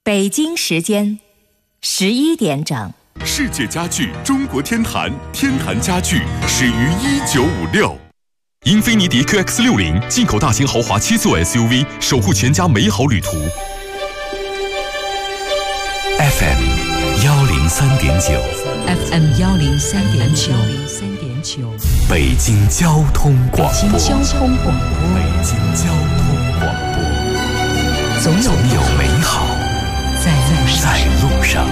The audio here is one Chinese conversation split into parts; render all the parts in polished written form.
北京时间11点整。 世界家具中国天坛，天坛家具始于1956。英菲尼迪 QX60 进口大型豪华7座 SUV， 守护全家美好旅途。FM 103.9 FM 103.9 北京交通广播。 北京交通广播。 北京交通广播。 总有美好在路上。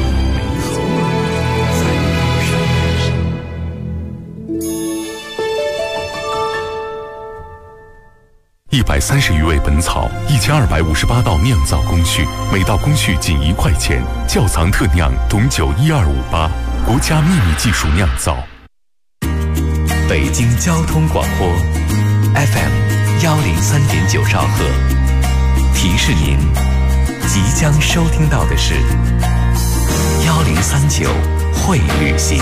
130余味本草，1258道酿造工序，每道工序仅1块钱。窖藏特酿董酒12588，国家秘密技术酿造。 北京交通广播 FM 103.9兆赫，提示您即将收听到的是1039会旅行。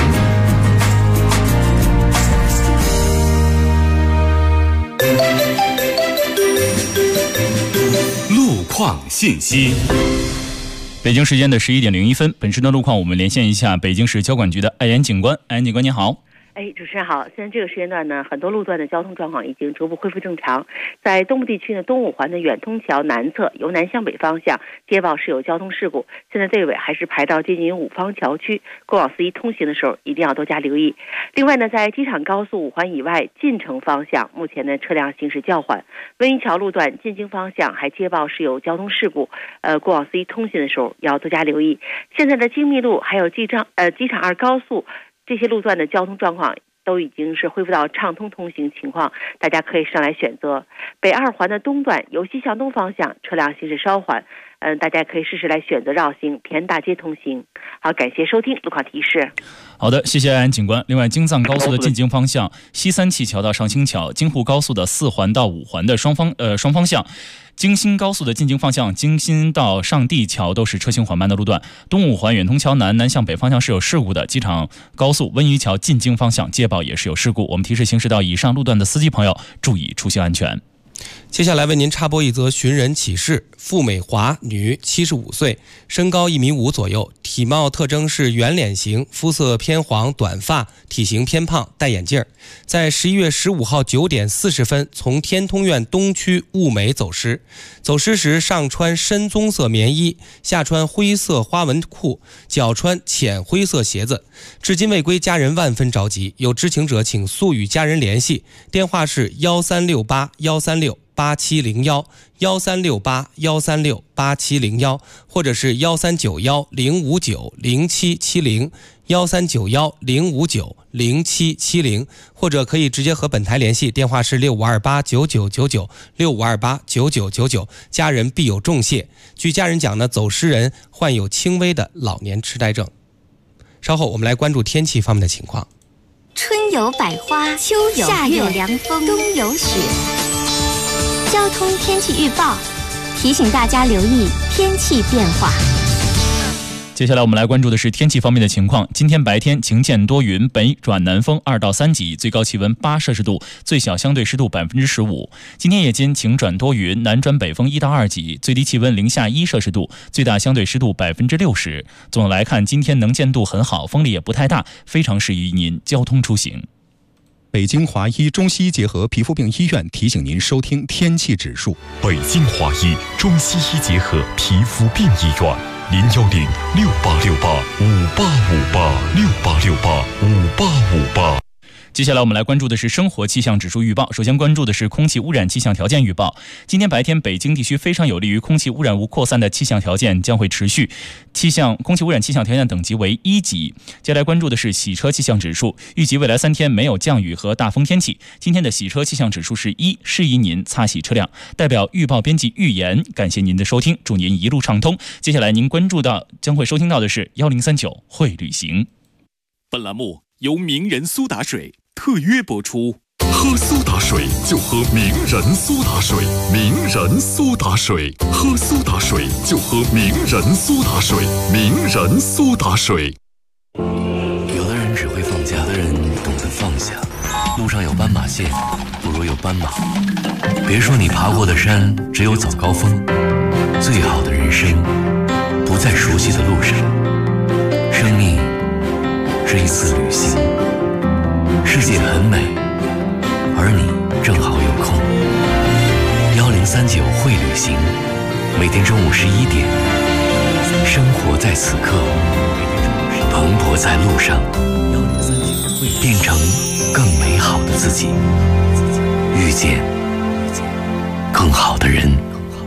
路况信息。 北京时间的11点01分，本时的路况我们连线一下北京市交管局的艾岩警官。艾岩警官您好。 主持人好。现在这个时间段呢，很多路段的交通状况已经逐步恢复正常。在东部地区呢，东五环的远通桥南侧由南向北方向接报是有交通事故，现在队尾还是排到接近五方桥区，过往司机通行的时候一定要多加留意。另外呢，在机场高速五环以外进城方向，目前呢车辆行驶较缓。温榆桥路段进京方向还接报是有交通事故，过往司机通行的时候要多加留意。现在的京密路还有机场2高速。 这些路段的交通状况都已经是恢复到畅通通行情况，大家可以上来选择。北二环的东段由西向东方向车辆行驶稍缓，大家可以试试来选择绕行平安大街通行。好，感谢收听路况提示。 好的，谢谢安警官。另外，京藏高速的进京方向，西三旗桥到上清桥，京沪高速的4环到5环的双方向。 京新高速的进京方向，京新到上地桥都是车行缓慢的路段。东五环远通桥南向北方向是有事故的。机场高速温榆桥进京方向接报也是有事故。我们提示行驶到以上路段的司机朋友注意出行安全。 接下来为您插播一则寻人启事：付美华，女，75岁，身高1.5米左右，体貌特征是圆脸型，肤色偏黄，短发，体型偏胖，戴眼镜。在11月15号9点40分从天通苑东区物美走失，走失时上穿深棕色棉衣，下穿灰色花纹裤，脚穿浅灰色鞋子，至今未归，家人万分着急，有知情者请速与家人联系，电话是1368 136 8701 1368 136 8701，或者是1391 059 0770 1391 059 0770，或者可以直接和本台联系，电话是6528 9999 6528 9999，家人必有重谢。据家人讲呢，走失人患有轻微的老年痴呆症。稍后我们来关注天气方面的情况。 春有百花，秋有夏有凉风，冬有雪。交通天气预报提醒大家留意天气变化。 接下来我们来关注的是天气方面的情况。今天白天晴间多云，北转南风2到3级，最高气温8摄氏度，最小相对湿度15%。今天夜间晴转多云，南转北风1到2级，最低气温零下1摄氏度，最大相对湿度60%。总的来看，今天能见度很好，风力也不太大，非常适宜您交通出行。 北京华医中西医结合皮肤病医院提醒您收听天气指数。 北京华医中西医结合皮肤病医院，010 6868 5858 6868 5858。 接下来我们来关注的是生活气象指数预报。首先关注的是空气污染气象条件预报。今天白天北京地区非常有利于空气污染物扩散的气象条件将会持续，空气污染气象条件等级为1级。接下来关注的是洗车气象指数，预计未来3天没有降雨和大风天气。今天的洗车气象指数是1，适宜您擦洗车辆。代表预报编辑预言，感谢您的收听，祝您一路畅通。接下来您关注到将会收听到的是1039会旅行。 本栏目由名人苏打水特约播出。喝苏打水就喝名人苏打水，名人苏打水，喝苏打水就喝名人苏打水，名人苏打水。 有的人只会放假，有的人懂得放下。路上有斑马线，不如有斑马。别说你爬过的山只有早高峰，最好的人生不再熟悉的路上。生命是一次旅行，世界很美，而你正好有空。1039会旅行，每天中午11点，生活在此刻，蓬勃在路上，变成更美好的自己，遇见更好的人。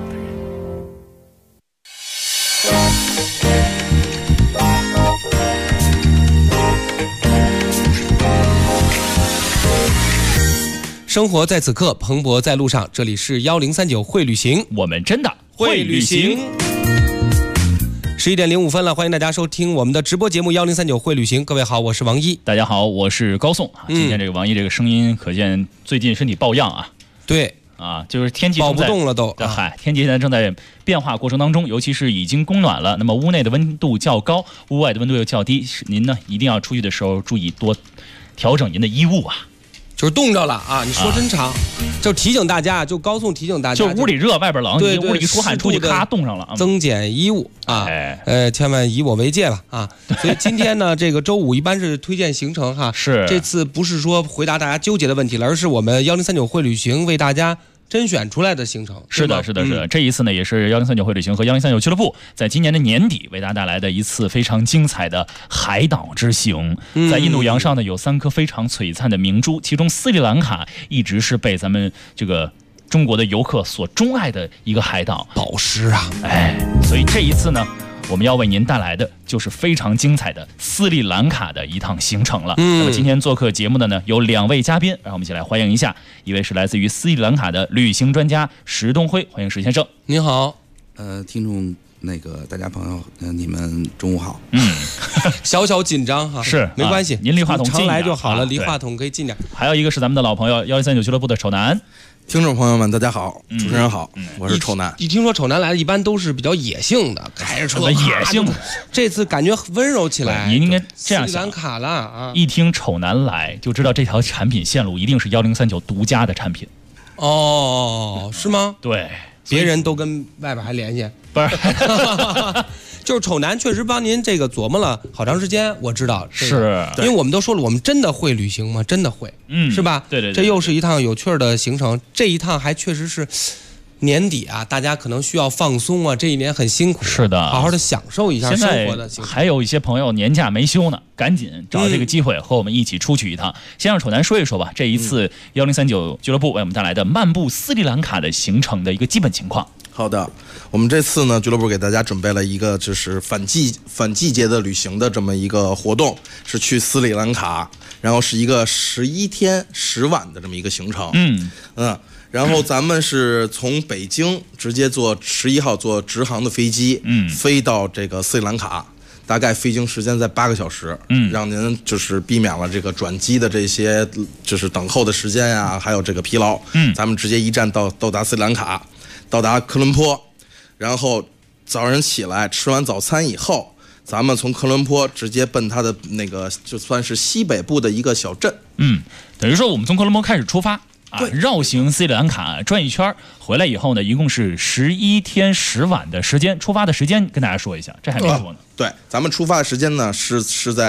生活在此刻，蓬勃在路上。这里是1039会旅行， 我们真的会旅行。11点05分了，欢迎大家收听我们的直播节目1039会旅行。各位好，我是王一。 大家好，我是高颂。今天这个王一这个声音，可见最近身体抱恙啊。 对啊，就是天气抱不动了都。 嗨，天气现在正在变化过程当中，尤其是已经供暖了，那么屋内的温度较高，屋外的温度又较低，您呢一定要出去的时候注意多调整您的衣物啊。 就是冻着了啊！你说真长，就提醒大家，就高颂提醒大家， 就屋里热，外边冷， 对， 屋里一出汗，出去咔冻上了， 增减衣物啊，千万以我为戒吧啊！所以今天呢，这个周五一般是推荐行程哈， 是这次不是说回答大家纠结的问题了，而是我们1039会旅行为大家甄选出来的行程。 是的，是的，是的。这一次呢，也是1039会旅行和1039俱乐部在今年的年底为大家带来的一次非常精彩的海岛之行。在印度洋上呢，有3颗非常璀璨的明珠，其中斯里兰卡一直是被咱们这个中国的游客所钟爱的一个海岛， 宝石啊！ 所以这一次呢，我们要为您带来的就是非常精彩的斯里兰卡的一趟行程了。那么今天做客节目的呢有2位嘉宾，让我们一起来欢迎一下。一位是来自于斯里兰卡的旅行专家石东辉，欢迎石先生。 您好。 听众大家朋友，你们中午好。 小小紧张哈， 是没关系， 您离话筒近常来就好了， 啊离话筒可以近点。 还有一个是咱们的老朋友1039俱乐部的丑男。 听众朋友们，大家好，主持人好，我是丑男。 一听说丑男来了，一般都是比较野性的，开着车野性的。 这次感觉温柔起来。 您应该这样想， 斯里兰卡了啊！ 一听丑男来，就知道这条产品线路一定是1039独家的产品。 哦，是吗？ 对， 别人都跟外边还联系， 不是。 就是丑男确实帮您这个琢磨了好长时间，我知道是， 因为我们都说了，我们真的会旅行吗？真的会，是吧？ 对， 这又是一趟有趣的行程，这一趟还确实是年底啊，大家可能需要放松啊，这一年很辛苦， 是的， 好好的享受一下生活的行程。 还有一些朋友年假没休呢，赶紧找这个机会和我们一起出去一趟。先让丑男说一说吧，这一次1039俱乐部为我们带来的漫步斯里兰卡的行程的一个基本情况。 好的，我们这次呢，俱乐部给大家准备了一个就是反季节的旅行的这么一个活动，是去斯里兰卡，然后是一个11天10晚的这么一个行程。然后咱们是从北京直接坐11号坐直航的飞机，飞到这个斯里兰卡。大概飞行时间在8个小时，让您就是避免了这个转机的这些就是等候的时间啊，还有这个疲劳。咱们直接一站到达斯里兰卡，到达科伦坡，然后早上起来吃完早餐以后，咱们从科伦坡直接奔它的那个就算是西北部的一个小镇。 等于说我们从科伦坡开始出发。绕行斯里兰卡转一圈，回来以后呢，一共是11天10晚的时间。出发的时间跟大家说一下，这还没说呢。 对，咱们出发的时间呢是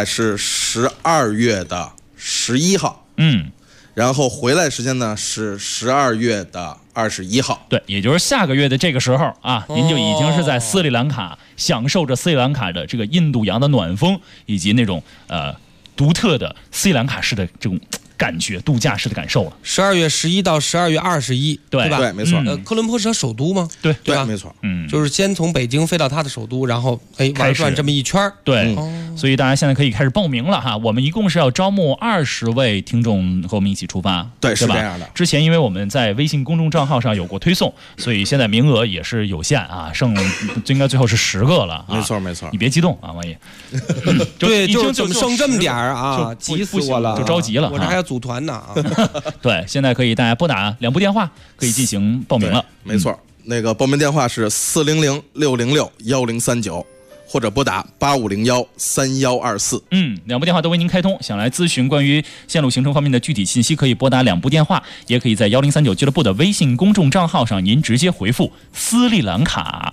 12月的11号，然后回来的时间呢是12月的21号。 对，也就是下个月的这个时候啊，您就已经是在斯里兰卡享受着斯里兰卡的这个印度洋的暖风，以及那种独特的斯里兰卡式的这种感觉，度假式的感受了。 12月11到12月21，对吧？ 对，没错。 科伦坡是它首都吗？ 对吧？ 没错。 就是先从北京飞到它的首都，然后玩转这么一圈。 对，所以大家现在可以开始报名了哈。我们一共是要招募20位听众和我们一起出发， 对，是吧？ 这样的。 之前因为我们在微信公众账号上有过推送，所以现在名额也是有限啊，应该最后是10个了。 没错，没错。 你别激动啊，王爷。 对，就怎么剩这么点啊？急死我了， 就着急了。 我这还要组团呢啊。 对，现在可以大家拨打2部电话，可以进行报名了。 没错，那个报名电话是400-606-1039，或者拨打8501-3124。 2部电话都为您开通。想来咨询关于线路行程方面的具体信息，可以拨打2部电话，也可以在1039俱乐部的微信公众账号上，您直接回复斯里兰卡4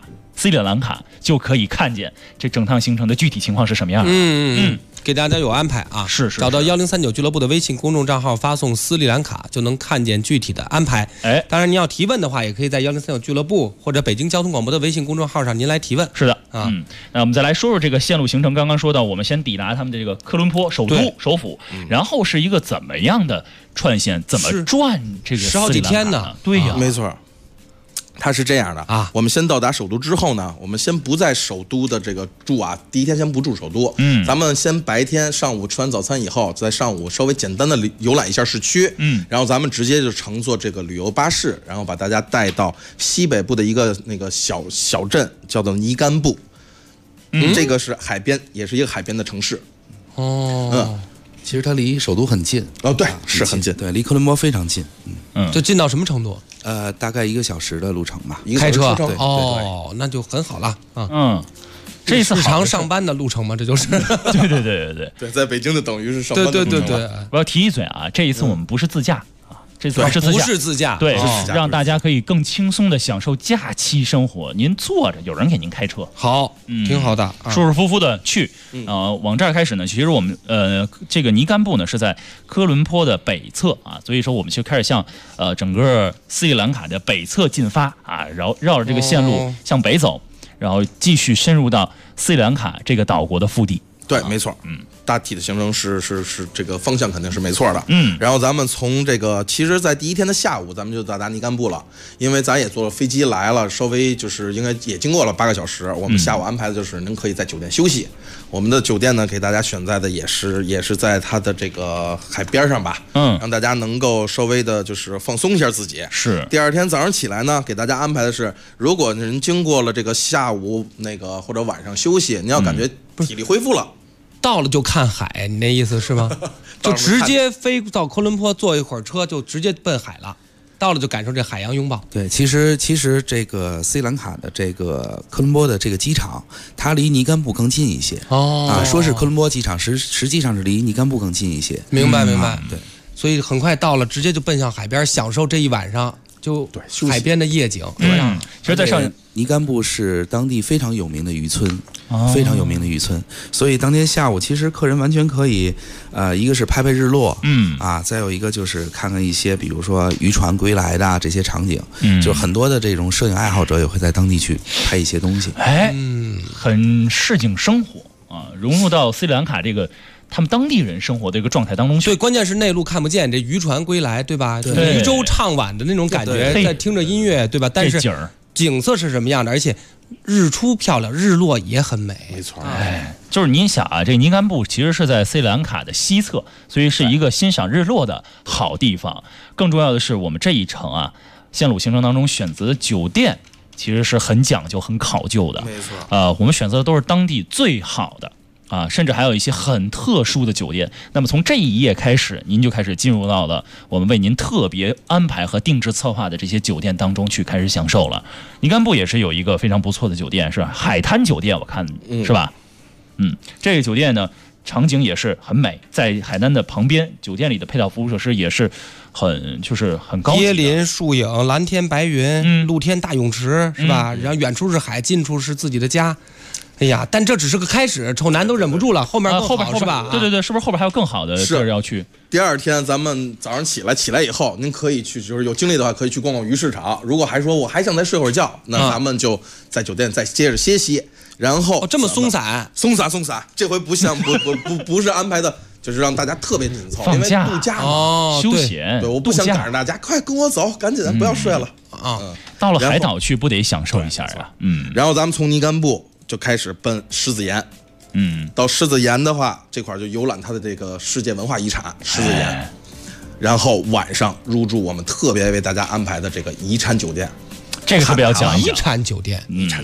斯里兰卡，就可以看见这整趟行程的具体情况是什么样的。 给大家有安排啊， 是找到1039俱乐部的微信公众账号，发送斯里兰卡就能看见具体的安排。当然您要提问的话，也可以在1039俱乐部或者北京交通广播的微信公众号上您来提问。 是的啊，那我们再来说说这个线路行程。刚刚说到，我们先抵达他们的这个科伦坡首府，然后是一个怎么样的串线，怎么转这个 10好几天呢？ 对呀， 没错。它是这样的啊，我们先到达首都之后呢，我们先不在首都的这个住啊，第一天先不住首都，咱们先白天上午吃完早餐以后，在上午稍微简单的游览一下市区，然后咱们直接就乘坐这个旅游巴士，然后把大家带到西北部的一个那个小镇，叫做尼甘布，这个是海边，也是一个海边的城市。 其实它离首都很近。 对，是很近， 对，离科伦坡非常近。 就近到什么程度？ 大概1个小时的路程吧， 开车。 对， 那就很好了这次日常上班的路程嘛，这就是。 对，在北京的等于是上班的路程。 对。 我要提一嘴啊，这一次我们不是自驾。这次不是自驾， 对，让大家可以更轻松的享受假期生活。您坐着，有人给您开车， 好，挺好的， 舒舒服服的去。往这儿开始呢，其实我们这个尼甘布呢是在科伦坡的北侧啊，所以说我们就开始向整个斯里兰卡的北侧进发啊，绕着这个线路向北走，然后继续深入到斯里兰卡这个岛国的腹地。 对，没错，大体的行程是这个方向肯定是没错的，然后咱们从这个，其实，在第一天的下午，咱们就到达尼甘布了，因为咱也坐了飞机来了，稍微就是应该也经过了8个小时，我们下午安排的就是您可以在酒店休息，我们的酒店呢给大家选在的也是在它的这个海边上吧，让大家能够稍微的就是放松一下自己。 是， 第二天早上起来呢，给大家安排的是，如果您经过了这个下午那个或者晚上休息，您要感觉体力恢复了。 到了就看海，你那意思是吗？就直接飞到科伦坡，坐一会儿车就直接奔海了。到了就感受这海洋拥抱。 对，其实这个斯里兰卡的这个科伦坡的这个机场，它离尼甘布更近一些。说是科伦坡机场，实际上是离尼甘布更近一些。 明白。 对， 所以很快到了，直接就奔向海边，享受这一晚上就海边的夜景。 其实在上尼甘布是当地非常有名的渔村。非常有名的渔村，所以当天下午其实客人完全可以，一个是拍日落，再有一个就是看看一些比如说渔船归来的这些场景，就很多的这种摄影爱好者也会在当地去拍一些东西， 很市井生活啊，融入到斯里兰卡这个他们当地人生活的一个状态当中去。 对，关键是内陆看不见，这渔船归来，对吧？渔舟唱晚的那种感觉，在听着音乐，对吧？但是景色是什么样的？而且日出漂亮，日落也很美。 没错， 就是您想啊，这尼甘布其实是在斯里兰卡的西侧，所以是一个欣赏日落的好地方。更重要的是，我们这一程啊，线路行程当中选择的酒店其实是很讲究、很考究的。 没错， 我们选择的都是当地最好的。甚至还有一些很特殊的酒店。那么从这一页开始，您就开始进入到了我们为您特别安排和定制策划的这些酒店当中去开始享受了。尼甘布也是有一个非常不错的酒店，是吧？海滩酒店，我看是吧？这个酒店呢，场景也是很美，在海滩的旁边，酒店里的配套服务设施也是很高级的。 椰林、树影、蓝天白云，露天大泳池，是吧？然后远处是海，近处是自己的家。哎呀，但这只是个开始，丑男都忍不住了，后面更好是吧？ 对，是不是后边还有更好的地儿要去？ 第二天咱们早上起来以后，您可以去，就是有精力的话可以去逛逛鱼市场。如果还说我还想再睡会儿觉，那咱们就在酒店再接着歇息。然后这么松散， 这回不像不是安排的，就是让大家特别紧凑，因为度假嘛， 休闲。 对，我不想赶上大家，快跟我走，赶紧不要睡了到了海岛去，不得享受一下呀？ 然后咱们从尼甘布就开始奔狮子岩，到狮子岩的话，这块就游览它的这个世界文化遗产狮子岩，然后晚上入住我们特别为大家安排的这个遗产酒店， 这个特别要讲遗产酒店，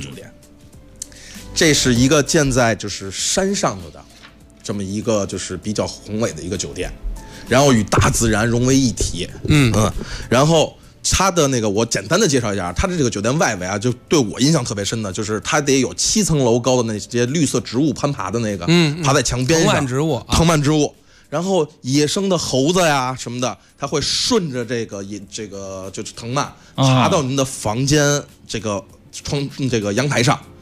这是一个建在就是山上头的这么一个就是比较宏伟的一个酒店，然后与大自然融为一体，然后。它的那个，我简单的介绍一下，它的这个酒店外围啊，就对我印象特别深的，就是它得有7层楼高的那些绿色植物攀爬的那个，爬在墙边上，藤蔓植物，然后野生的猴子呀什么的，它会顺着这个就是藤蔓爬到您的房间这个阳台上，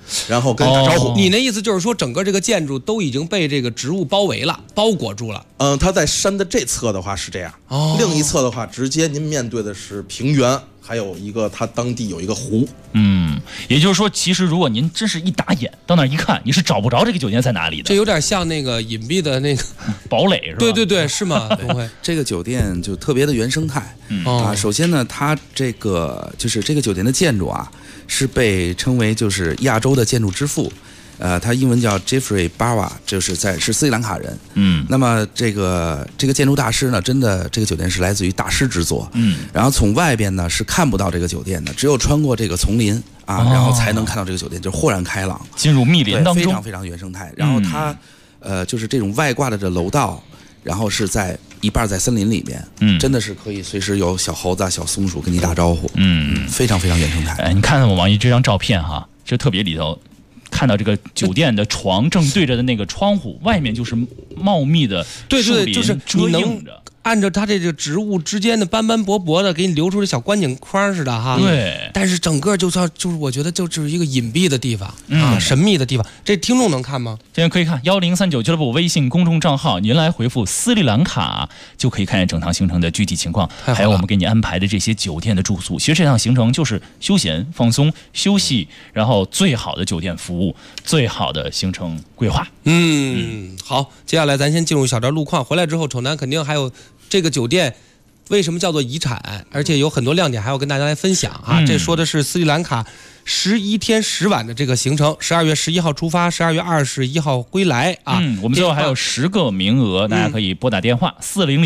然后跟打招呼。 你那意思就是说，整个这个建筑都已经被这个植物包围了，包裹住了。 它在山的这侧的话是这样，另一侧的话，直接您面对的是平原，还有一个它当地有一个湖。 也就是说，其实如果您真是一打眼到那儿一看，你是找不着这个酒店在哪里的。 这有点像那个隐蔽的那个堡垒，是吧？ 对对对，是吗？ 这个酒店就特别的原生态首先呢，它这个就是这个酒店的建筑啊，是被称为就是亚洲的建筑之父。他英文叫 Jeffrey Bawa， 是斯里兰卡人。那么这个建筑大师呢，真的这个酒店是来自于大师之作。然后从外边呢是看不到这个酒店的，只有穿过这个丛林然后才能看到这个酒店，就豁然开朗， 进入密林当中， 非常非常原生态。然后它就是这种外挂的这楼道，然后是在一半在森林里面，真的是可以随时有小猴子、小松鼠跟你打招呼，非常非常原生态。 你看看我网易这张照片哈，这特别里头。看到这个酒店的床正对着的那个窗户，外面就是茂密的树林， 就是遮映着。 按照它这个植物之间的斑斑驳驳的，给你留出这小观景框似的哈。 对， 但是整个就是我觉得就是一个隐蔽的地方神秘的地方。这听众能看吗？ 现在可以看1039俱乐部微信公众账号，您来回复斯里兰卡就可以看见整趟行程的具体情况，还有我们给你安排的这些酒店的住宿。其实这趟行程就是休闲放松休息，然后最好的酒店服务，最好的行程规划。 好，接下来咱先进入小段路况，回来之后丑男肯定还有这个酒店为什么叫做遗产，而且有很多亮点还要跟大家来分享这说的是斯里兰卡11天10晚的这个行程，12月11号出发，12月21号归来我们最后还有10个名额，大家可以拨打电话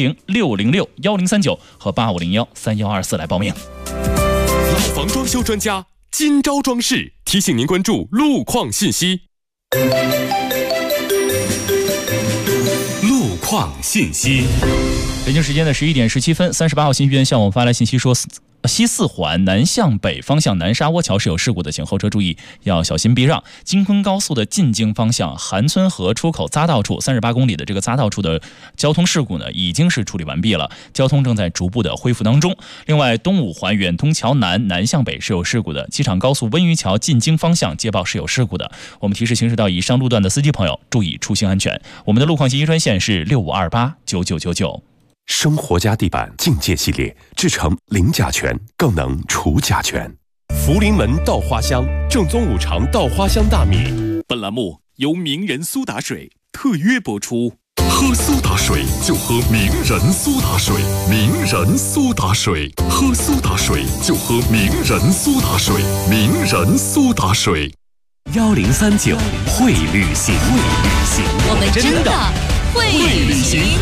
400-606-1039和8501-3124来报名。 老房装修专家金招装饰提醒您关注路况信息。路况信息。 北京时间的11点17分，38号信息员向我们发来信息说，西四环南向北方向南沙窝桥是有事故的，请后车注意要小心避让。京昆高速的进京方向韩村河出口匝道处38公里的这个匝道处的交通事故呢，已经是处理完毕了，交通正在逐步的恢复当中。另外，东五环远通桥南南向北是有事故的，机场高速温榆桥进京方向接报是有事故的。我们提示行驶到以上路段的司机朋友注意出行安全。我们的路况信息专线是65289999。 生活家地板境界系列制成零甲醛，更能除甲醛。福临门稻花香正宗五常稻花香大米。本栏目由名人苏打水特约播出。喝苏打水就喝名人苏打水，名人苏打水，喝苏打水就喝名人苏打水，名人苏打水。 1039会旅行， 我们真的会旅行。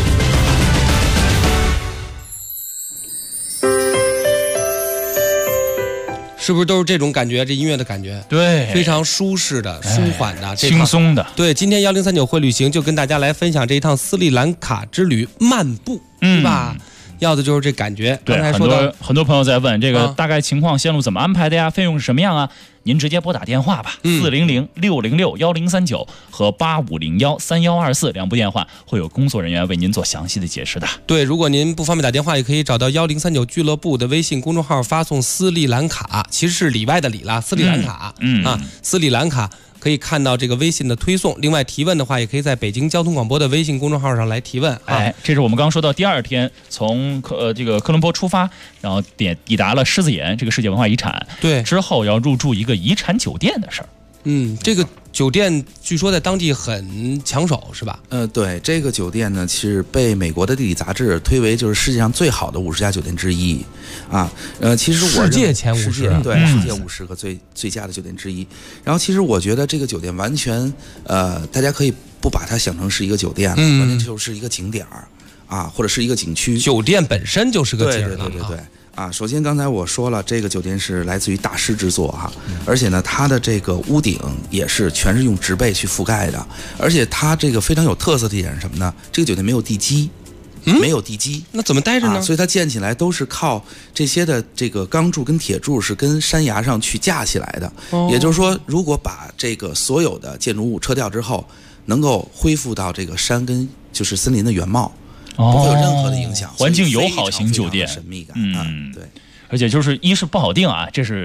是不是都是这种感觉？这音乐的感觉， 对， 非常舒适的、舒缓的、 轻松的。 对，今天1039会旅行就跟大家来分享这一趟斯里兰卡之旅漫步，是吧？要的就是这感觉。 对， 刚才说到很多朋友在问这个大概情况线路怎么安排的呀？费用是什么样啊？您直接拨打电话吧，400-606-1039和8501-3124两部电话，会有工作人员为您做详细的解释的。 对，如果您不方便打电话，也可以找到1039俱乐部的微信公众号，发送斯里兰卡，其实是里外的里啦，斯里兰卡，斯里兰卡。可以看到这个微信的推送，另外提问的话，也可以在北京交通广播的微信公众号上来提问。 这是我们刚说到第二天从这个科伦坡出发，然后抵达了狮子岩这个世界文化遗产， 对， 之后要入住一个遗产酒店的事儿。 这个酒店据说在当地很抢手，是吧？ 对，这个酒店呢，其实被美国的地理杂志推为就是世界上最好的50家酒店之一其实世界前50， 对，世界50个最佳的酒店之一。然后其实我觉得这个酒店完全大家可以不把它想成是一个酒店了，完全就是一个景点或者是一个景区。 酒店本身就是个景点，对。首先刚才我说了，这个酒店是来自于大师之作而且呢，它的这个屋顶也是全是用植被去覆盖的，而且它这个非常有特色的一点是什么呢？这个酒店没有地基，没有地基， 那怎么待着呢？ 所以它建起来都是靠这些的这个钢柱跟铁柱是跟山崖上去架起来的。也就是说，如果把这个所有的建筑物撤掉之后，能够恢复到这个山跟就是森林的原貌。不会有任何的影响， 环境友好型酒店， 神秘感对，而且就是一是不好定这是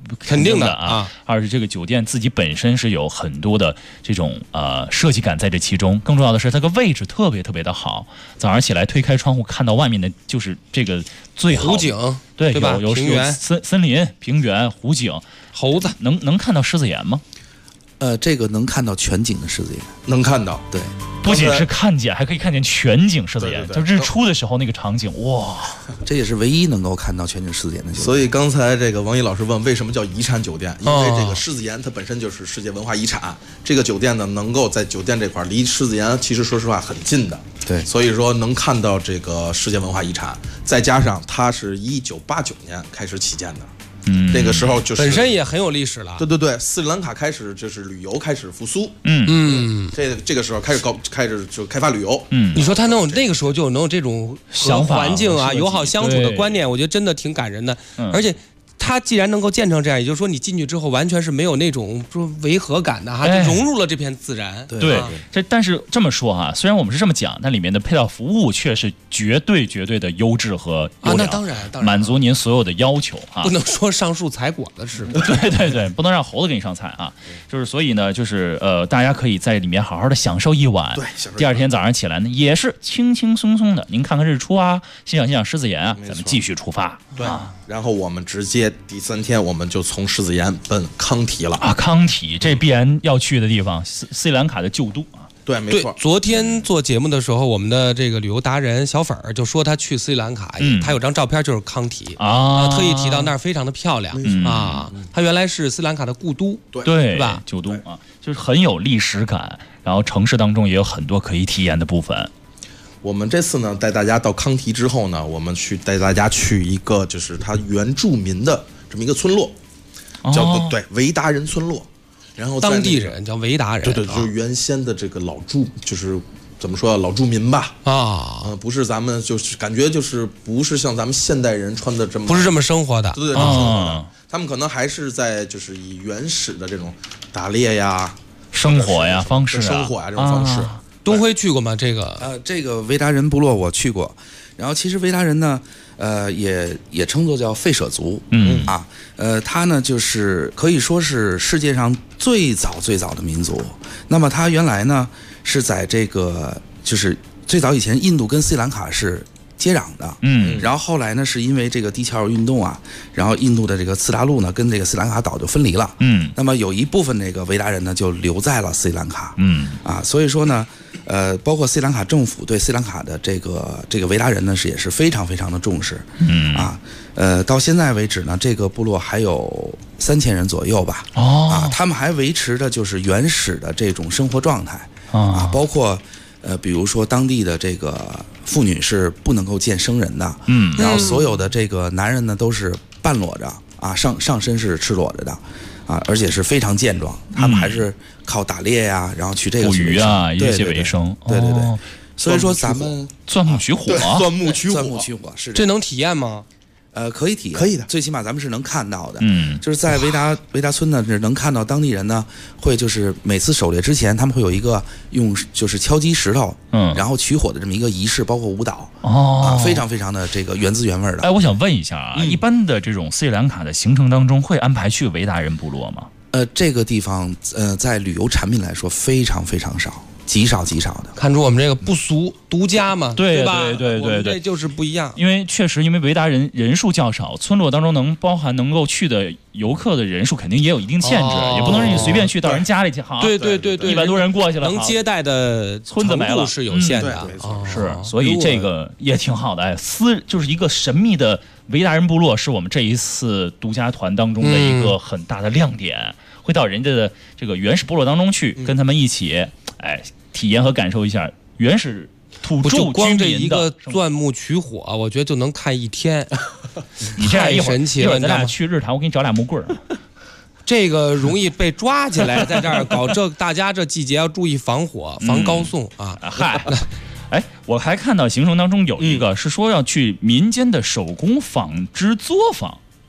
肯定的啊。二是这个酒店自己本身是有很多的这种设计感在这其中，更重要的是它个位置特别特别的好。早上起来推开窗户看到外面的就是这个最好湖景， 对吧？ 有平原、 森林、平原、湖景、 猴子， 能看到狮子岩吗？ 这个能看到全景的狮子岩， 能看到， 对。 不仅是看见，还可以看见全景狮子岩，就日出的时候那个场景，哇！ 这也是唯一能够看到全景狮子岩的酒店。 所以刚才这个王毅老师问为什么叫遗产酒店，因为这个狮子岩它本身就是世界文化遗产，这个酒店呢能够在酒店这块离狮子岩其实说实话很近的， 对， 所以说能看到这个世界文化遗产，再加上它是1989年开始起建的。那个时候就是本身也很有历史了。 对，斯里兰卡开始就是旅游开始复苏。这个时候开始就开发旅游。 你说他能有那个时候就能有这种想法、 环境啊、友好相处的观念，我觉得真的挺感人的。而且它既然能够建成这样，也就是说你进去之后完全是没有那种说违和感的哈，就融入了这片自然。 对，但是这么说哈，虽然我们是这么讲，但里面的配套服务却是绝对的优质和优良， 那当然满足您所有的要求啊。 不能说上树采果的是。 对，不能让猴子给你上菜啊。就是所以呢，就是大家可以在里面好好的享受一晚。 对， 第二天早上起来呢，也是轻轻松松的，您看看日出啊，欣赏狮子岩啊，咱们继续出发。 对，然后我们直接第3天我们就从狮子岩奔康提了啊！ 康提这必然要去的地方，斯里兰卡的旧都啊。 对，没错。 昨天做节目的时候，我们的这个旅游达人小粉儿就说他去斯里兰卡，他有张照片就是康提啊，特意提到那儿非常的漂亮啊。他原来是斯里兰卡的故都， 对吧？ 旧都啊，就是很有历史感，然后城市当中也有很多可以体验的部分。 我们这次呢，带大家到康提之后呢，我们带大家去一个就是他原住民的这么一个村落，叫做维达人村落。然后当地人叫维达人， 对，就是原先的这个就是怎么说老住民吧不是咱们就是感觉就是不是像咱们现代人穿的这么不是这么生活的， 对，这么生活的，他们可能还是在就是以原始的这种打猎呀、 生活呀方式、 生活呀这种方式。 东辉去过吗？这个维达人部落我去过，然后其实维达人呢，也称作叫费舍族，他呢就是可以说是世界上最早的民族。那么他原来呢是在这个就是最早以前印度跟斯里兰卡是接壤的，然后后来呢是因为这个低桥运动啊，然后印度的这个次大陆呢跟这个斯里兰卡岛就分离了，那么有一部分这个维达人呢就留在了斯里兰卡，所以说呢，包括斯里兰卡政府对斯里兰卡的这个维达人呢也是非常的重视，到现在为止呢，这个部落还有3000人左右吧，他们还维持着就是原始的这种生活状态，包括比如说当地的这个妇女是不能够见生人的，然后所有的这个男人呢都是半裸着上身是赤裸着的，而且是非常健壮，他们还是靠打猎呀，然后去这个捕鱼啊，以这为生， 对，所以说咱们钻木取火， 钻木取火是这能体验吗？ 可以体验， 可以的， 最起码咱们是能看到的。就是在维达村呢，是能看到当地人呢会就是每次狩猎之前，他们会有一个用就是敲击石头，然后取火的这么一个仪式，包括舞蹈，非常的这个原汁原味的。 我想问一下啊，一般的这种斯里兰卡的行程当中会安排去维达人部落吗？ 这个地方在旅游产品来说非常少。极少的， 看出我们这个不俗独家嘛，对吧？ 对， 这就是不一样。 因为确实，因为维达人数较少，村落当中能够去的游客的人数肯定也有一定限制，也不能让你随便去到人家里去。好， 对 ，100多人过去了， 能接待的村子没了是有限的， 是，所以这个也挺好的。就是一个神秘的维达人部落，是我们这一次独家团当中的一个很大的亮点。会到人家的这个原始部落当中去，跟他们一起，体验和感受一下原始土著居民的。 光这一个钻木取火，我觉得就能看1天。 你这样太神奇了！ 咱俩去日坛，我给你找俩木棍儿。 这个容易被抓起来，在这儿搞这，大家这季节要注意防火、防高送啊！ 嗨。我还看到行程当中有一个是说要去民间的手工纺织作坊。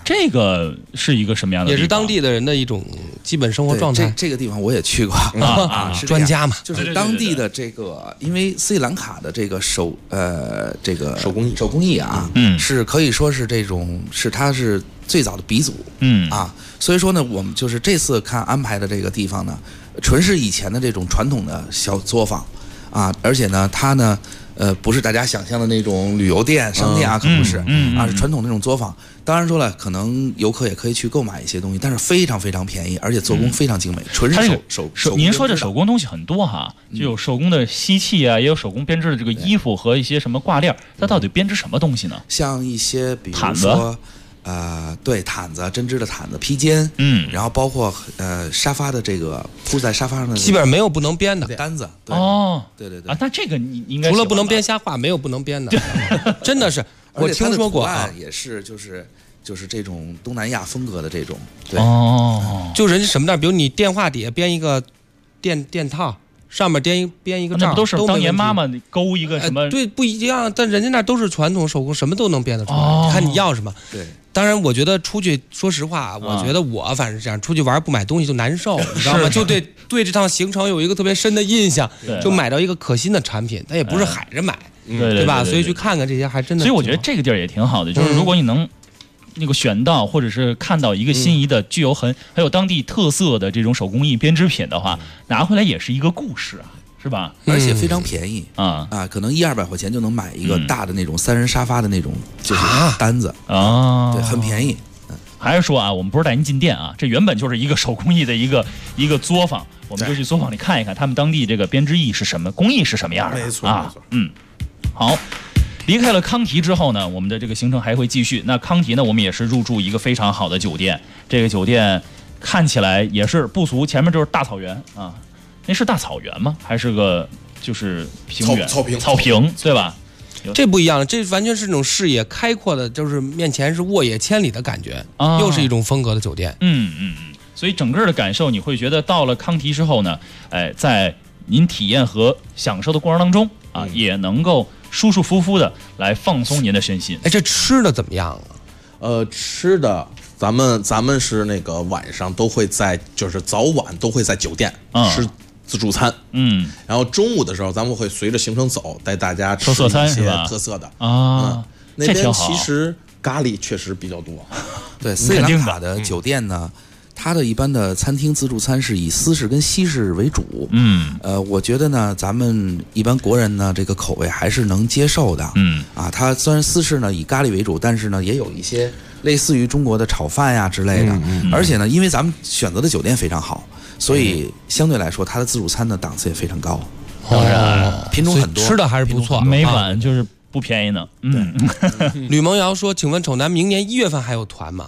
这个是一个什么样的地方？ 也是当地的人的一种基本生活状态。 这个地方我也去过是专家嘛， 就是当地的这个，因为斯里兰卡的这个手工艺啊，是可以说是它是最早的鼻祖，所以说呢，我们就是这次安排的这个地方呢，纯是以前的这种传统的小作坊啊，而且呢，它呢。不是大家想象的那种旅游店、商店啊，可不是，是传统那种作坊。当然说了，可能游客也可以去购买一些东西，但是非常非常便宜，而且做工非常精美，纯是手工。 您说这手工东西很多哈，就有手工的锡器啊，也有手工编织的这个衣服和一些什么挂链，它到底编织什么东西呢？ 像一些比如说。对，毯子，针织的毯子、披肩，然后包括沙发的这个铺在沙发上的， 基本上没有不能编的单子。 对啊，那这个你应该除了不能编瞎话，没有不能编的，真的是，我听说过啊， 也是就是这种东南亚风格的这种，对就人家什么的，比如你电话底下编一个电套。上面编一个罩， 那不都是当年妈妈勾一个什么？ 对，不一样，但人家那都是传统手工，什么都能编得出来。看你要什么。 对， 当然，我觉得出去，说实话，我觉得我反正是这样，出去玩不买东西就难受，你知道吗？就对这趟行程有一个特别深的印象，就买到一个可心的产品，它也不是海着买，对吧？所以去看看这些还真的。 所以我觉得这个地儿也挺好的，就是如果你能。那个选到或者是看到一个心仪的具有还有当地特色的这种手工艺编织品的话，拿回来也是一个故事啊，是吧？ 而且非常便宜可能100-200块钱就能买一个大的那种3人沙发的那种就是单子对，很便宜。 还是说啊，我们不是带您进店啊，这原本就是一个手工艺的一个作坊，我们就去作坊里看一看他们当地这个编织艺是什么，工艺是什么样的。 没错， 好。离开了康提之后呢，我们的这个行程还会继续。那康提呢，我们也是入住一个非常好的酒店。这个酒店看起来也是不俗，前面就是大草原啊，那是大草原吗？还是个就是平原？草坪，对吧？ 这不一样，这完全是那种视野开阔的，就是面前是沃野千里的感觉，又是一种风格的酒店。 所以整个的感受，你会觉得到了康提之后呢，在您体验和享受的过程当中啊，也能够。舒舒服服的来放松您的身心。 这吃的怎么样啊？吃的咱们是那个晚上都会在，就是早晚都会在酒店吃自助餐。然后中午的时候咱们会随着行程走，带大家吃一些特色的那边其实咖喱确实比较多。 对，斯里兰卡的酒店呢。它的一般的餐厅自助餐是以斯式跟西式为主，我觉得呢，咱们一般国人呢，这个口味还是能接受的，它虽然斯式呢以咖喱为主，但是呢也有一些类似于中国的炒饭呀之类的，而且呢，因为咱们选择的酒店非常好，所以相对来说，它的自助餐的档次也非常高， 当然品种很多， 吃的还是不错， 每晚就是不便宜呢。 吕萌瑶说：“请问丑男明年1月份还有团吗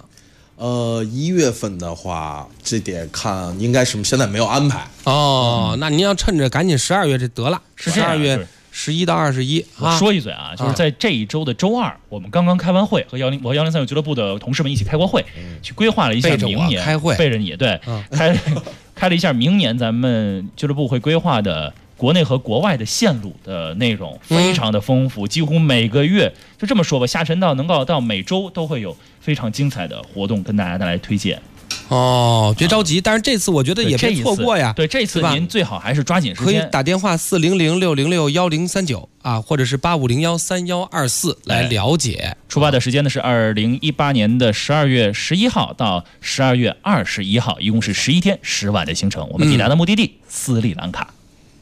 ？1月份的话，这得看，应该是现在没有安排那您要趁着赶紧12月这得了，12月11到21。 我说一嘴啊，就是在这一周的周2，我们刚刚开完会，和103俱乐部的同事们一起开过会，去规划了一下明年开会， 背着你对，开了一下明年咱们俱乐部会规划的。国内和国外的线路的内容非常的丰富，几乎每个月就这么说吧，下沉到能够到每周都会有非常精彩的活动跟大家来推荐。 别着急，但是这次我觉得也别错过呀。 对，这次您最好还是抓紧时间， 可以打电话400-606-1039或者是850-3124来了解。 出发的时间呢是2018年的12月11号到12月21号，一共是11天10晚的行程。我们抵达的目的地斯里兰卡。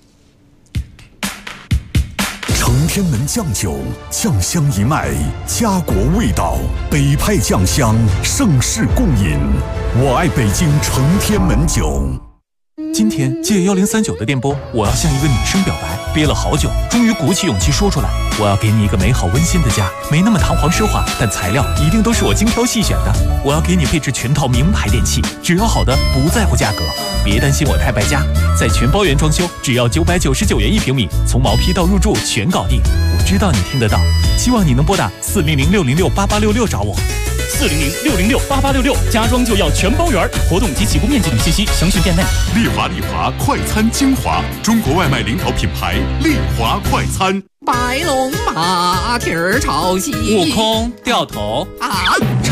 承天门酱酒，酱香一脉，家国味道，北派酱香，盛世共饮。我爱北京承天门酒。 今天借1039的电波，我要向一个女生表白，憋了好久，终于鼓起勇气说出来。我要给你一个美好温馨的家，没那么堂皇奢华，但材料一定都是我精挑细选的。我要给你配置全套名牌电器，只要好的，不在乎价格。别担心我太败家，在全包原装修，只要999元1平米，从毛坯到入住全搞定。我知道你听得到，希望你能拨打400-606-8866找我。 400-606-8866，家装就要全包圆，活动及起步面积等信息详询店内。 丽华快餐精华，中国外卖领导品牌丽华快餐。 白龙马蹄儿炒西， 悟空掉头啊！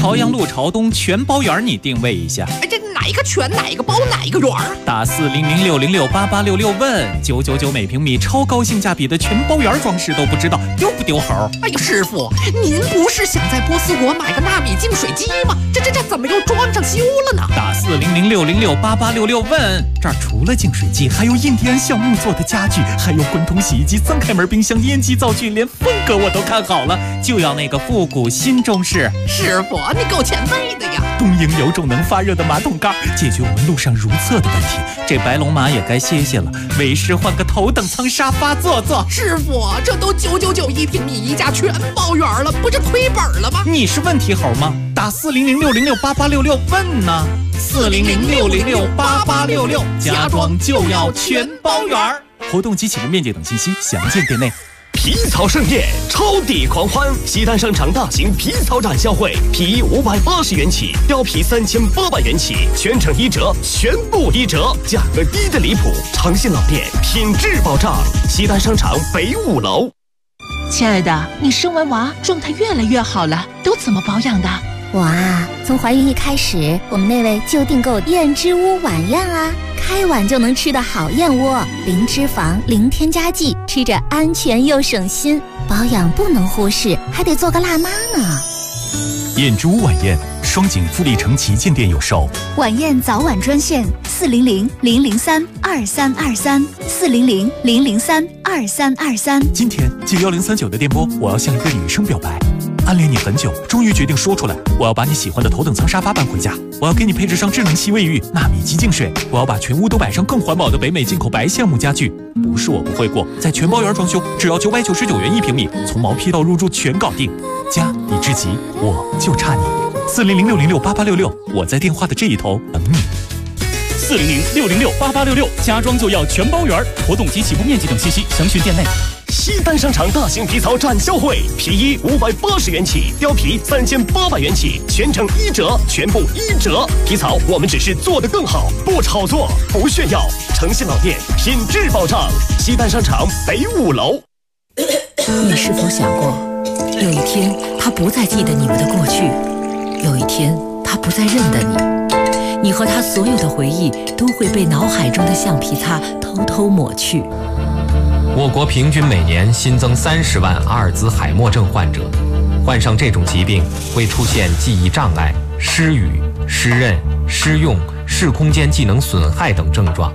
朝阳路朝东全包园，你定位一下。 哎，这哪一个全，哪一个包，哪一个园？ 打4006068866问999每平米，超高性价比的全包园装饰都不知道，丢不丢猴？ 哎呀，师傅，您不是想在波斯国买个纳米净水机吗？这怎么又装上修了呢？ 打4006068866问，这儿除了净水机，还有印第安橡木做的家具，还有滚筒洗衣机、3开门冰箱、烟机灶具，连风格我都看好了，就要那个复古新中式。 师傅，你够前卫的呀！ 东营有种能发热的马桶盖，解决我们路上如厕的问题。这白龙马也该歇歇了，为师换个头等舱沙发坐坐。 师傅，这都999平米一家全包圆了，不是亏本了吗？ 你是问题猴吗？打4006068866问呢，4006068866，家装就要全包圆。活动及起步面积等信息详见店内。 皮草盛宴，超抵狂欢！西单商场大型皮草展销会，皮衣580元起，貂皮3800元起，全程1折，全部1折，价格低得离谱。诚信老店，品质保障。西单商场北5楼。 亲爱的，你生完娃状态越来越好了，都怎么保养的？ 我啊，从怀孕一开始，我们那位就订购燕之屋晚宴啊，开碗就能吃的好燕窝，零脂肪，零添加剂，吃着安全又省心。保养不能忽视，还得做个辣妈呢。 燕之屋晚宴，双井富力城旗舰店有售。 晚宴早晚专线400-003-2323，400-003-2323。 今天借1039的电波，我要向一个女生表白。暗恋你很久，终于决定说出来。我要把你喜欢的头等舱沙发搬回家，我要给你配置上智能吸卫浴、纳米级净水，我要把全屋都摆上更环保的北美进口白橡木家具。不是我不会过，在全包园装修，只要999元1平米，从毛坯到入住全搞定。家你至极，我就差你。4006068866，我在电话的这一头等你。 40006068866，家装就要全包圆。活动及起步面积等信息详询店内。 西单商场大型皮草展销会，皮衣580元起，貂皮3800元起，全程1折，全部1折。皮草我们只是做得更好，不炒作，不炫耀。诚信老店，品质保障。西单商场北5楼。 你是否想过，有一天他不再记得你们的过去，有一天他不再认得你，你和他所有的回忆都会被脑海中的橡皮擦偷偷抹去。 我国平均每年新增30万阿尔兹海默症患者，患上这种疾病会出现记忆障碍、失语、失认、失用、视空间技能损害等症状。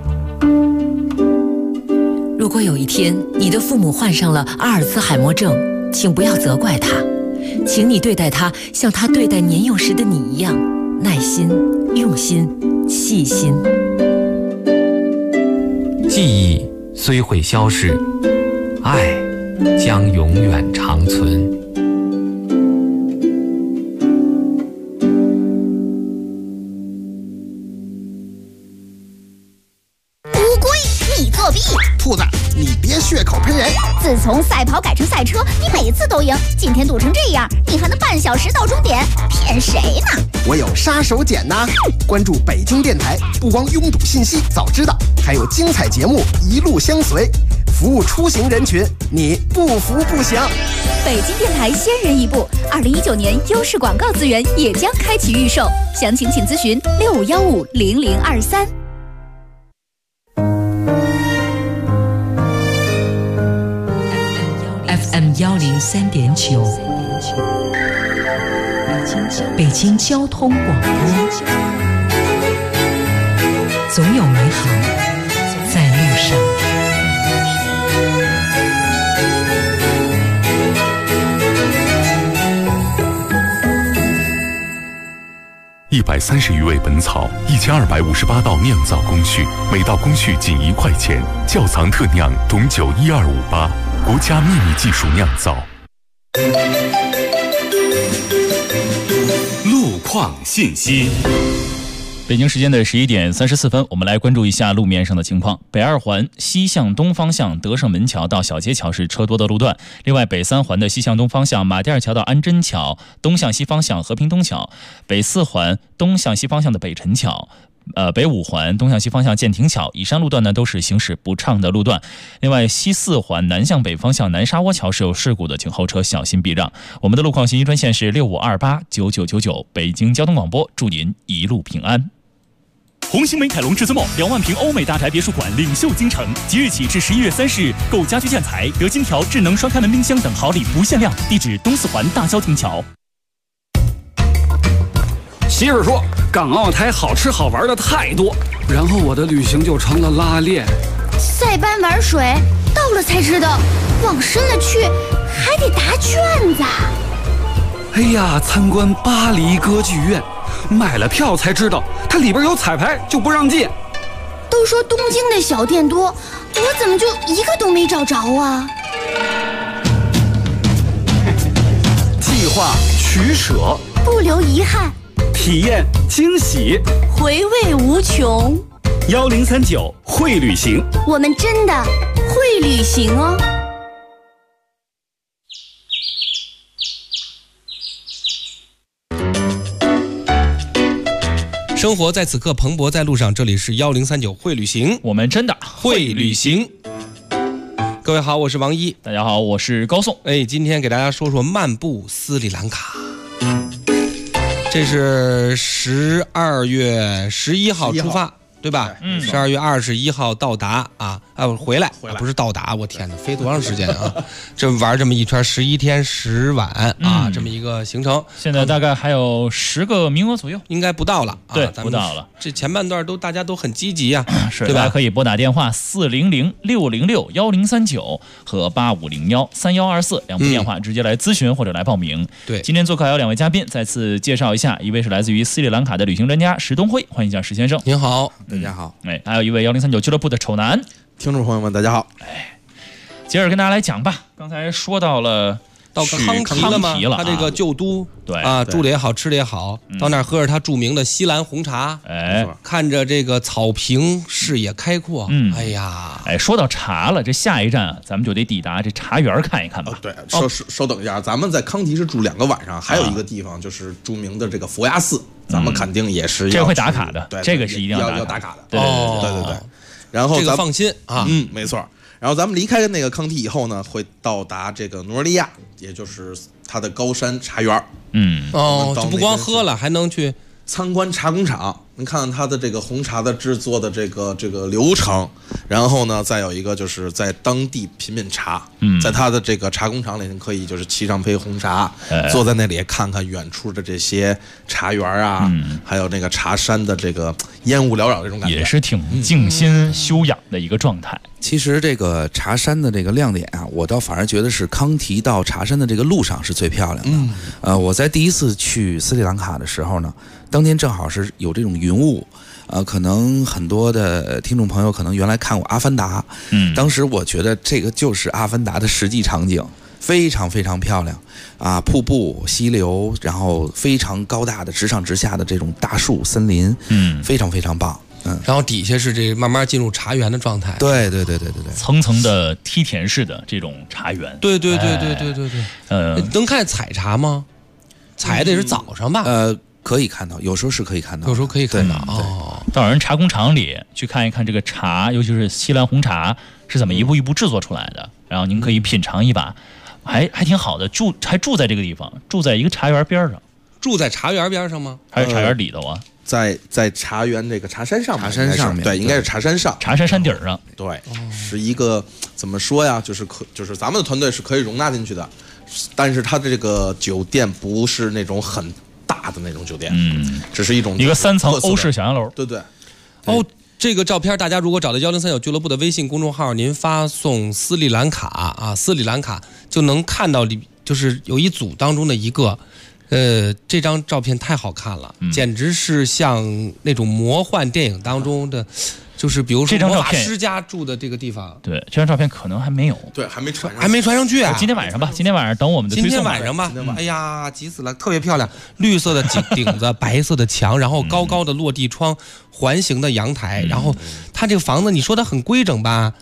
如果有一天你的父母患上了阿尔兹海默症，请不要责怪他，请你对待他像他对待年幼时的你一样，耐心、用心、细心。 记忆虽会消逝，爱将永远长存。 乌龟，你作弊！ 兔子，你别血口喷人！ 自从赛跑改成赛车，你每次都赢，今天堵成这样，你还能半小时到终点，骗谁呢？ 我有杀手锏呐！关注北京电台，不光拥堵信息早知道，还有精彩节目一路相随，服务出行人群，你不服不行。 北京电台先人一步，2019年优势广告资源也将开启预售，详情请咨询65150023。 FM 103.9，北京交通广播，总有美好在路上。 130余味本草，1258道酿造工序，每道工序仅1块钱。窖藏特酿董酒12588，国家秘密技术酿造。 路况信息。 北京时间的11点34分，我们来关注一下路面上的情况。北2环西向东方向德胜门桥到小街桥是车多的路段。另外，北3环的西向东方向马甸二桥到安贞桥，东向西方向和平东桥；北4环东向西方向的北辰桥。 北5环东向西方向建亭桥以上路段呢都是行驶不畅的路段。另外西4环南向北方向南沙窝桥是有事故的，请后车小心避让。我们的路况信息专线是65289999，北京交通广播，祝您一路平安。 红星美凯龙至尊梦2万平欧美大宅别墅馆领袖京城，即日起至11月30日，购家居建材得金条、智能双开门冰箱等好礼不限量。地址东4环大郊亭桥。 媳妇说港澳台好吃好玩的太多，然后我的旅行就成了拉练。 塞班玩水，到了才知道，往深了去还得答卷子。 哎呀，参观巴黎歌剧院，买了票才知道它里边有彩排，就不让进。 都说东京的小店多，我怎么就一个都没找着啊？ 计划取舍， 不留遗憾， 体验惊喜， 回味无穷。 1039会旅行， 我们真的会旅行哦。 生活在此刻，蓬勃在路上。这里是1039会旅行， 我们真的会旅行。各位好，我是王一。 大家好，我是高颂。 今天给大家说说漫步斯里兰卡。这是12月11号出发，对吧？12月21号到达回来，不是到达，我天哪，飞多长时间啊？这玩这么一圈11天10晚啊，这么一个行程。 现在大概还有10个名额左右， 应该不到了。 对，不到了。 这前半段大家都很积极啊， 是， 对吧？ 大家可以拨打电话400-606-1039和8501-3124两部电话，直接来咨询或者来报名。 对， 今天做客还有2位嘉宾，再次介绍一下，一位是来自于斯里兰卡的旅行专家石东辉，欢迎一下石先生。 您好， 大家好。 还有一位1039俱乐部的丑男， 听众朋友们，大家好。 接着跟大家来讲吧。刚才说到了到康提了吗？他这个旧都， 对啊，住的也好，吃的也好，到那儿喝着他著名的西兰红茶，看着这个草坪，视野开阔，哎呀， 说到茶了，这下一站咱们就得抵达这茶园看一看吧。 对，稍等一下，咱们在康提是住2个晚上，还有一个地方就是著名的这个佛牙寺，咱们肯定也是要这会打卡的， 对， 这个是一定要打卡的， 对。 然后这个放心啊， 没错。然后咱们离开那个康提以后呢，会到达这个努尔利亚，也就是它的高山茶园。 就不光喝了，还能去参观茶工厂。您看看它的这个红茶的制作的这个流程，然后呢，再有一个就是在当地品茶。在它的这个茶工厂里，您可以就是沏上杯红茶，坐在那里看看远处的这些茶园啊，还有那个茶山的这个烟雾缭绕这种感觉， 也是挺静心修养的一个状态。 其实这个茶山的这个亮点啊，我倒反而觉得是康提到茶山的这个路上是最漂亮的。我在第一次去斯里兰卡的时候呢，当天正好是有这种云雾，可能很多的听众朋友可能原来看过《阿凡达》，当时我觉得这个就是《阿凡达》的实际场景，非常非常漂亮啊，瀑布、溪流，然后非常高大的直上直下的这种大树森林，非常非常棒。 然后底下是这慢慢进入茶园的状态， 对， 层层的梯田式的这种茶园， 对，能看采茶吗？采的是早上吧？ 可以看到，有时候是可以看到， 有时候可以看到到人茶工厂里去看一看这个茶，尤其是西兰红茶是怎么一步一步制作出来的，然后您可以品尝一把，还挺好的。还住在这个地方，住在一个茶园边上。 住在茶园边上吗？ 还是茶园里头啊？ 在茶园这个茶山上面，对，应该是茶山上， 茶山山顶上， 对，是一个怎么说呀？就是咱们的团队是可以容纳进去的，但是它的这个酒店不是那种很大的那种酒店，只是一个 3层欧式小洋楼， 对。 这个照片大家如果找到1039俱乐部的微信公众号，您发送斯里兰卡斯里兰卡就能看到就是有一组当中的一个。这张照片太好看了，简直是像那种魔幻电影当中的，就是比如说魔法师家住的这个地方。 对，这张照片可能还没有， 对，还没传上去啊。 今天晚上吧，今天晚上等我们的推送。 今天晚上吧，哎呀，急死了，特别漂亮，绿色的顶子，白色的墙，然后高高的落地窗，环形的阳台，然后它这个房子，你说它很规整吧？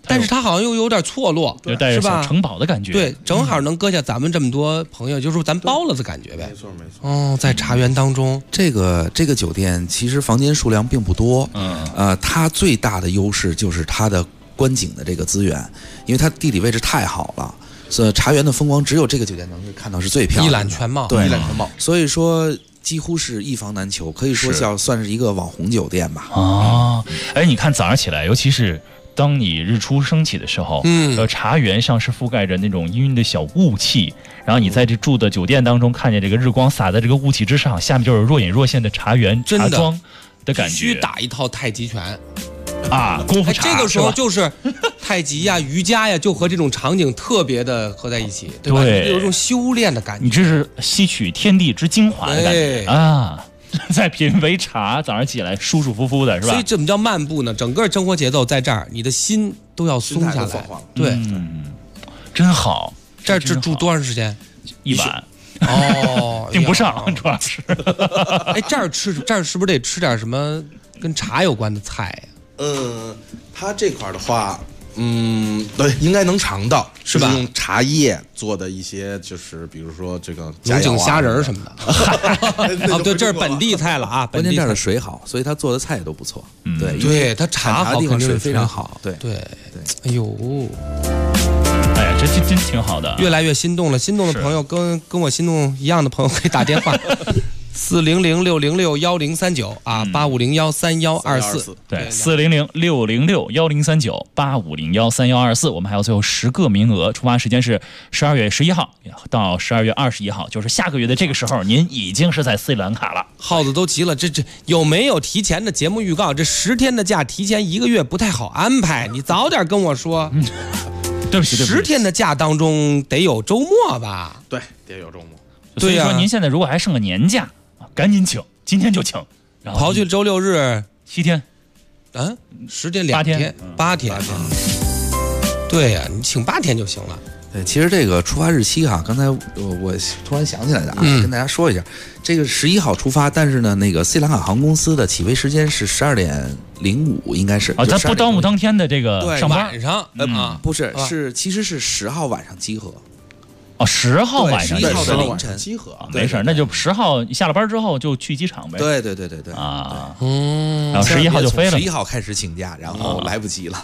但是它好像又有点错落， 就带着小城堡的感觉。 对，正好能搁下咱们这么多朋友，就是咱包了的感觉呗。 没错没错。 哦，在茶园当中， 这个酒店其实房间数量并不多，它最大的优势就是它的观景的这个资源，因为它地理位置太好了。所以茶园的风光只有这个酒店能看到是最漂亮的， 一览全貌。 对， 一览全貌。 所以说几乎是一房难求，可以说算是一个网红酒店吧。 啊，哎，你看早上起来，尤其是当你日出升起的时候，茶园上是覆盖着那种氤氲的小雾气，然后你在这住的酒店当中看见这个日光洒在这个雾气之上，下面就是若隐若现的茶园茶庄的感觉。 必须打一套太极拳。 啊，功夫茶， 这个时候就是太极呀、瑜伽呀，就和这种场景特别的合在一起，对吧？有一种修炼的感觉。 你这是吸取天地之精华的感觉啊！在品杯茶，早上起来舒舒服服的，是吧？ 所以怎么叫漫步呢？整个生活节奏在这儿，你的心都要松下来。对， 真好。 这儿住多长时间 ？1晚。 哦， 订不上，主要是。 哎，这儿是不是得吃点什么跟茶有关的菜呀？ 它这块的话，对，应该能尝到， 是吧？ 用茶叶做的一些，就是比如说这个龙井虾仁什么的。哦，对，这是本地菜了啊， 关键这儿的水好，所以他做的菜也都不错。 对，它茶好， 地方水非常好。对。 哎呦， 哎呀，这真挺好的， 越来越心动了。心动的朋友跟我心动一样的朋友可以打电话。400-606-1039啊，8501-3124。 对，400-606-1039，8501-3124。我们还有最后10个名额，出发时间是12月11号到12月21号，就是下个月的这个时候，您已经是在斯里兰卡了。 耗子都急了，这有没有提前的节目预告？这10天的假提前1个月不太好安排，你早点跟我说。 对不起 ，10天的假当中得有周末吧？ 对，得有周末。 所以说，您现在如果还剩个年假，赶紧请，今天就请。然后刨去周6日 7天 ，10天2天8天。对呀，你请8天就行了。 对，其实这个出发日期哈，刚才我突然想起来的啊，跟大家说一下，这个11号出发，但是呢，那个斯里兰卡航空公司的起飞时间是12点05，应该是啊，咱不耽误当天的这个上班。 晚上不是，其实是10号晚上集合。 哦10号晚上 ，11号的凌晨集合， 没事，那就10号下了班之后就去机场呗。 对啊，然后11号就飞了。 11号开始请假，然后来不及了。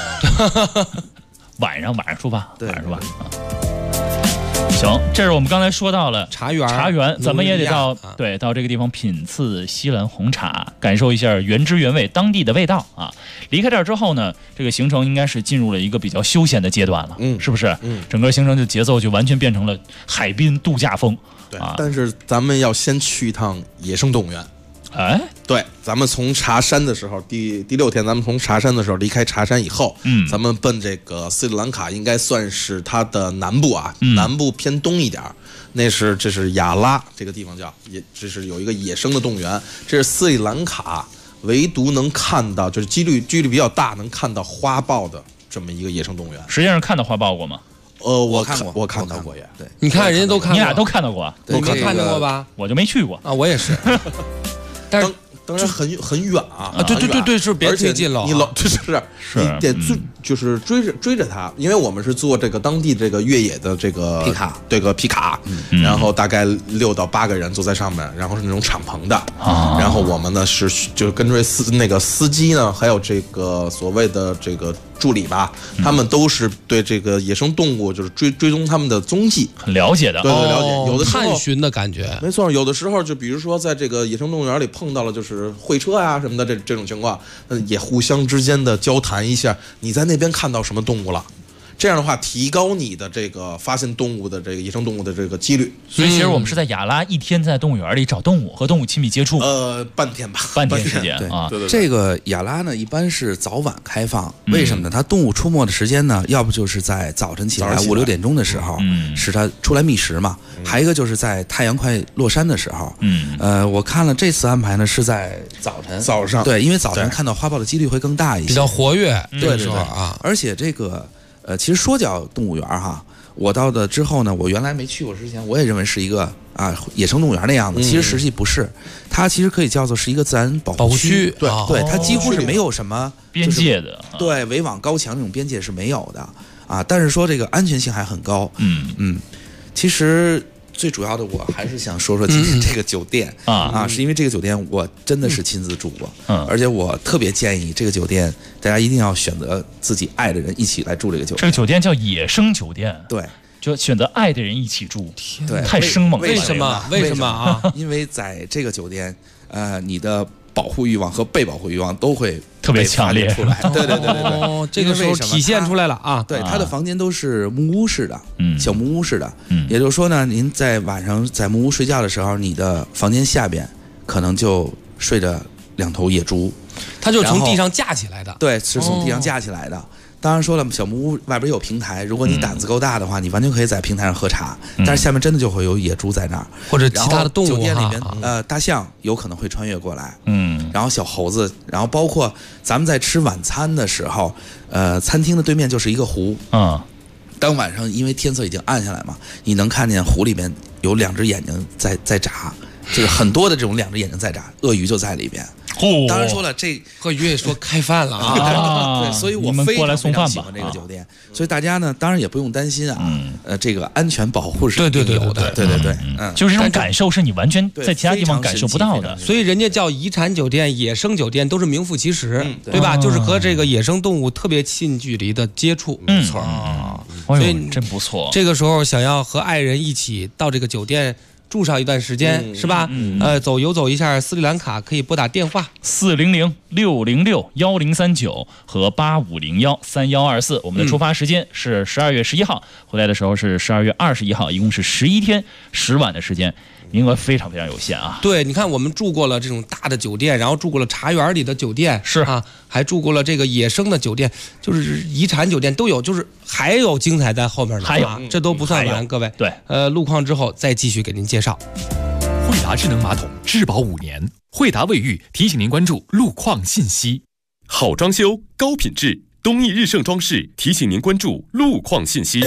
晚上出发，晚上出发。行，这是我们刚才说到了茶园， 咱们也得到这个地方品次西兰红茶，感受一下原汁原味当地的味道啊。离开这儿之后呢，这个行程应该是进入了一个比较休闲的阶段了，是不是？整个行程的节奏就完全变成了海滨度假风。 对啊，但是咱们要先去一趟野生动物园。 哎， 对，咱们从茶山的时候，第6天，咱们从茶山的时候离开茶山以后，咱们奔这个斯里兰卡，应该算是它的南部啊，南部偏东一点，这是亚拉这个地方这是有一个野生的动物园，这是斯里兰卡唯独能看到，就是几率比较大能看到花豹的这么一个野生动物园。 实际上看到花豹过吗？ 我看到过呀。 对， 你看人家都看过， 你俩都看到过， 你没看到过吧？ 我就没去过啊，我也是。但是当然很远啊！ 对，是别推进了。 你你得就是追着它，因为我们是做这个当地这个越野的这个皮卡，然后大概6到8个人坐在上面，然后是那种敞篷的，然后我们呢就是跟着司机呢，还有这个所谓的这个助理吧，他们都是对这个野生动物就是追踪他们的踪迹很了解的， 对了解，有的时候探寻的感觉， 没错，有的时候就比如说在这个野生动物园里碰到了就是会车呀什么的这种情况，也互相之间的交谈一下，你在那边看到什么动物了。这样的话，提高你的这个发现动物的这个野生动物的这个几率。 所以，其实我们是在亚拉1天在动物园里找动物，和动物亲密接触。 半天吧， 半天时间啊。 对。 这个亚拉呢，一般是早晚开放，为什么呢？它动物出没的时间呢，要不就是在早晨起来5、6点钟的时候，使它出来觅食嘛。还一个就是在太阳快落山的时候。我看了这次安排呢，是在早上。对，因为早晨看到花豹的几率会更大一些， 比较活跃。 对啊，而且这个。其实说叫动物园哈，我到的之后呢，我原来没去过之前，我也认为是一个野生动物园那样子，其实实际不是，它其实可以叫做是一个自然保护区。对，它几乎是没有什么边界的， 对，围网高墙这种边界是没有的啊。但是说这个安全性还很高。其实最主要的我还是想说说今天这个酒店是因为这个酒店我真的是亲自住过，而且我特别建议这个酒店大家一定要选择自己爱的人一起来住这个酒店。 这个酒店叫野生酒店， 对。 就选择爱的人一起住， 对， 太生猛了。 为什么啊？ 因为在这个酒店，你的保护欲望和被保护欲望都会特别强烈出来。对。 这个时候体现出来了啊！ 对，他的房间都是木屋式的，小木屋式的。也就是说呢，您在晚上在木屋睡觉的时候，你的房间下边可能就睡着2头野猪， 它就是从地上架起来的。 对，是从地上架起来的。当然说了，小木屋外边有平台，如果你胆子够大的话，你完全可以在平台上喝茶。但是下面真的就会有野猪在那儿， 或者其他的动物。 酒店里面，大象有可能会穿越过来，然后小猴子，然后包括咱们在吃晚餐的时候，餐厅的对面就是一个湖当晚上因为天色已经暗下来嘛，你能看见湖里面有2只眼睛在眨，就是很多的这种2只眼睛在眨，鳄鱼就在里边。当然说了，这鳄鱼也说开饭了对，所以我非常喜欢这个酒店。所以大家呢，当然也不用担心这个安全保护是有的，对， 就是这种感受是你完全在其他地方感受不到的。 所以人家叫遗产酒店、野生酒店，都是名副其实，对吧？就是和这个野生动物特别近距离的接触， 没错所以真不错。 这个时候想要和爱人一起到这个酒店住上一段时间，是吧？游走一下斯里兰卡，可以拨打电话 400-606-1039和8501-3124。我们的出发时间是12月11号，回来的时候是12月21号，一共是11天10晚的时间。名额非常非常有限啊！ 对，你看我们住过了这种大的酒店，然后住过了茶园里的酒店， 是啊，还住过了这个野生的酒店，就是遗产酒店都有，就是还有精彩在后面呢， 还有这都不算完，各位。 对， 路况之后再继续给您介绍。 惠达智能马桶质保5年，惠达卫浴提醒您关注路况信息。 好装修，高品质，东益日盛装饰提醒您关注路况信息。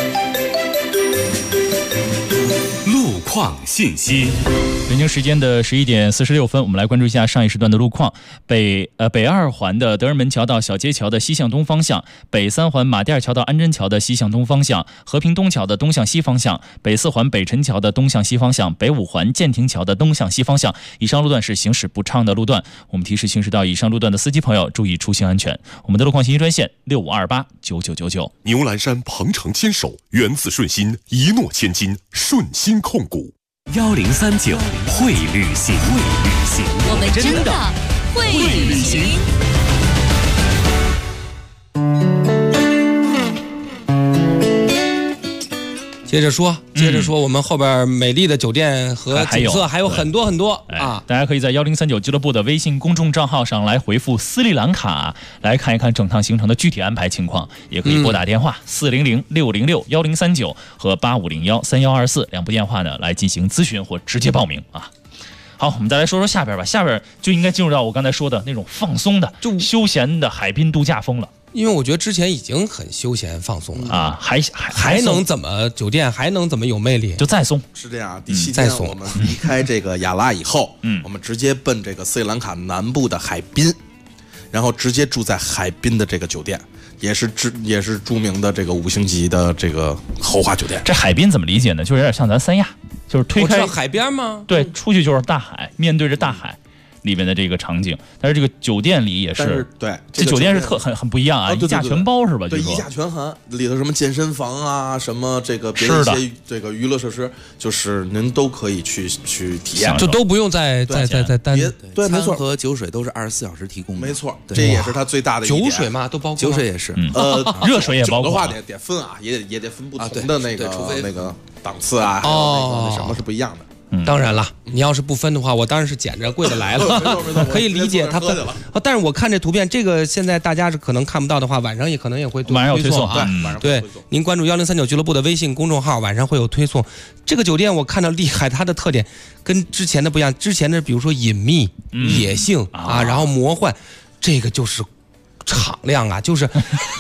路况信息。 北京时间的11点46分，我们来关注一下上一时段的路况。北2环的德尔门桥到小街桥的西向东方向，北3环马甸尔桥到安贞桥的西向东方向，和平东桥的东向西方向，北4环北辰桥的东向西方向，北5环建亭桥的东向西方向。以上路段是行驶不畅的路段，我们提示行驶到以上路段的司机朋友注意出行安全。我们的路况信息专线65289999。 牛栏山鹏程牵手，源自顺心，一诺千金，顺心控股。 1039会旅行， 我们真的会旅行。 接着说，我们后边美丽的酒店和景色还有很多很多啊！ 大家可以在1039俱乐部的微信公众账号上来回复斯里兰卡，来看一看整趟行程的具体安排情况。也可以拨打电话400-606-1039和8501-3124两部电话呢来进行咨询或直接报名啊。好，我们再来说说下边吧。下边就应该进入到我刚才说的那种放松的、就休闲的海滨度假风了。 因为我觉得之前已经很休闲放松了啊， 还能怎么酒店还能怎么有魅力？ 就再松。 是这样，第7天我们离开这个亚拉以后，我们直接奔这个斯里兰卡南部的海滨，然后直接住在海滨的这个酒店，也是著名的这个5星级的这个豪华酒店。 这海滨怎么理解呢？就是有点像咱三亚，就是推开海边吗？ 对，出去就是大海，面对着大海。里面的这个场景，但是这个酒店里也是对， 这酒店是很不一样啊，一价全包是吧？ 对，一价全含，里头什么健身房啊，什么这个别的一些这个娱乐设施，就是您都可以去体验， 就都不用再单对，没错，和酒水都是24小时提供的， 没错，这也是它最大的一点。 酒水嘛，都包括酒水也是， 热水也包括的话得分啊，也得分不同的那个档次啊，还有那什么是不一样的。 当然了，你要是不分的话，我当然是捡着贵的来了，可以理解他分。但是我看这图片，这个现在大家是可能看不到的话，晚上也可能也会晚上有推送啊。 对，您关注1039俱乐部的微信公众号，晚上会有推送。这个酒店我看到厉害，它的特点跟之前的不一样。之前的比如说隐秘、野性啊，然后魔幻，这个就是敞亮啊，就是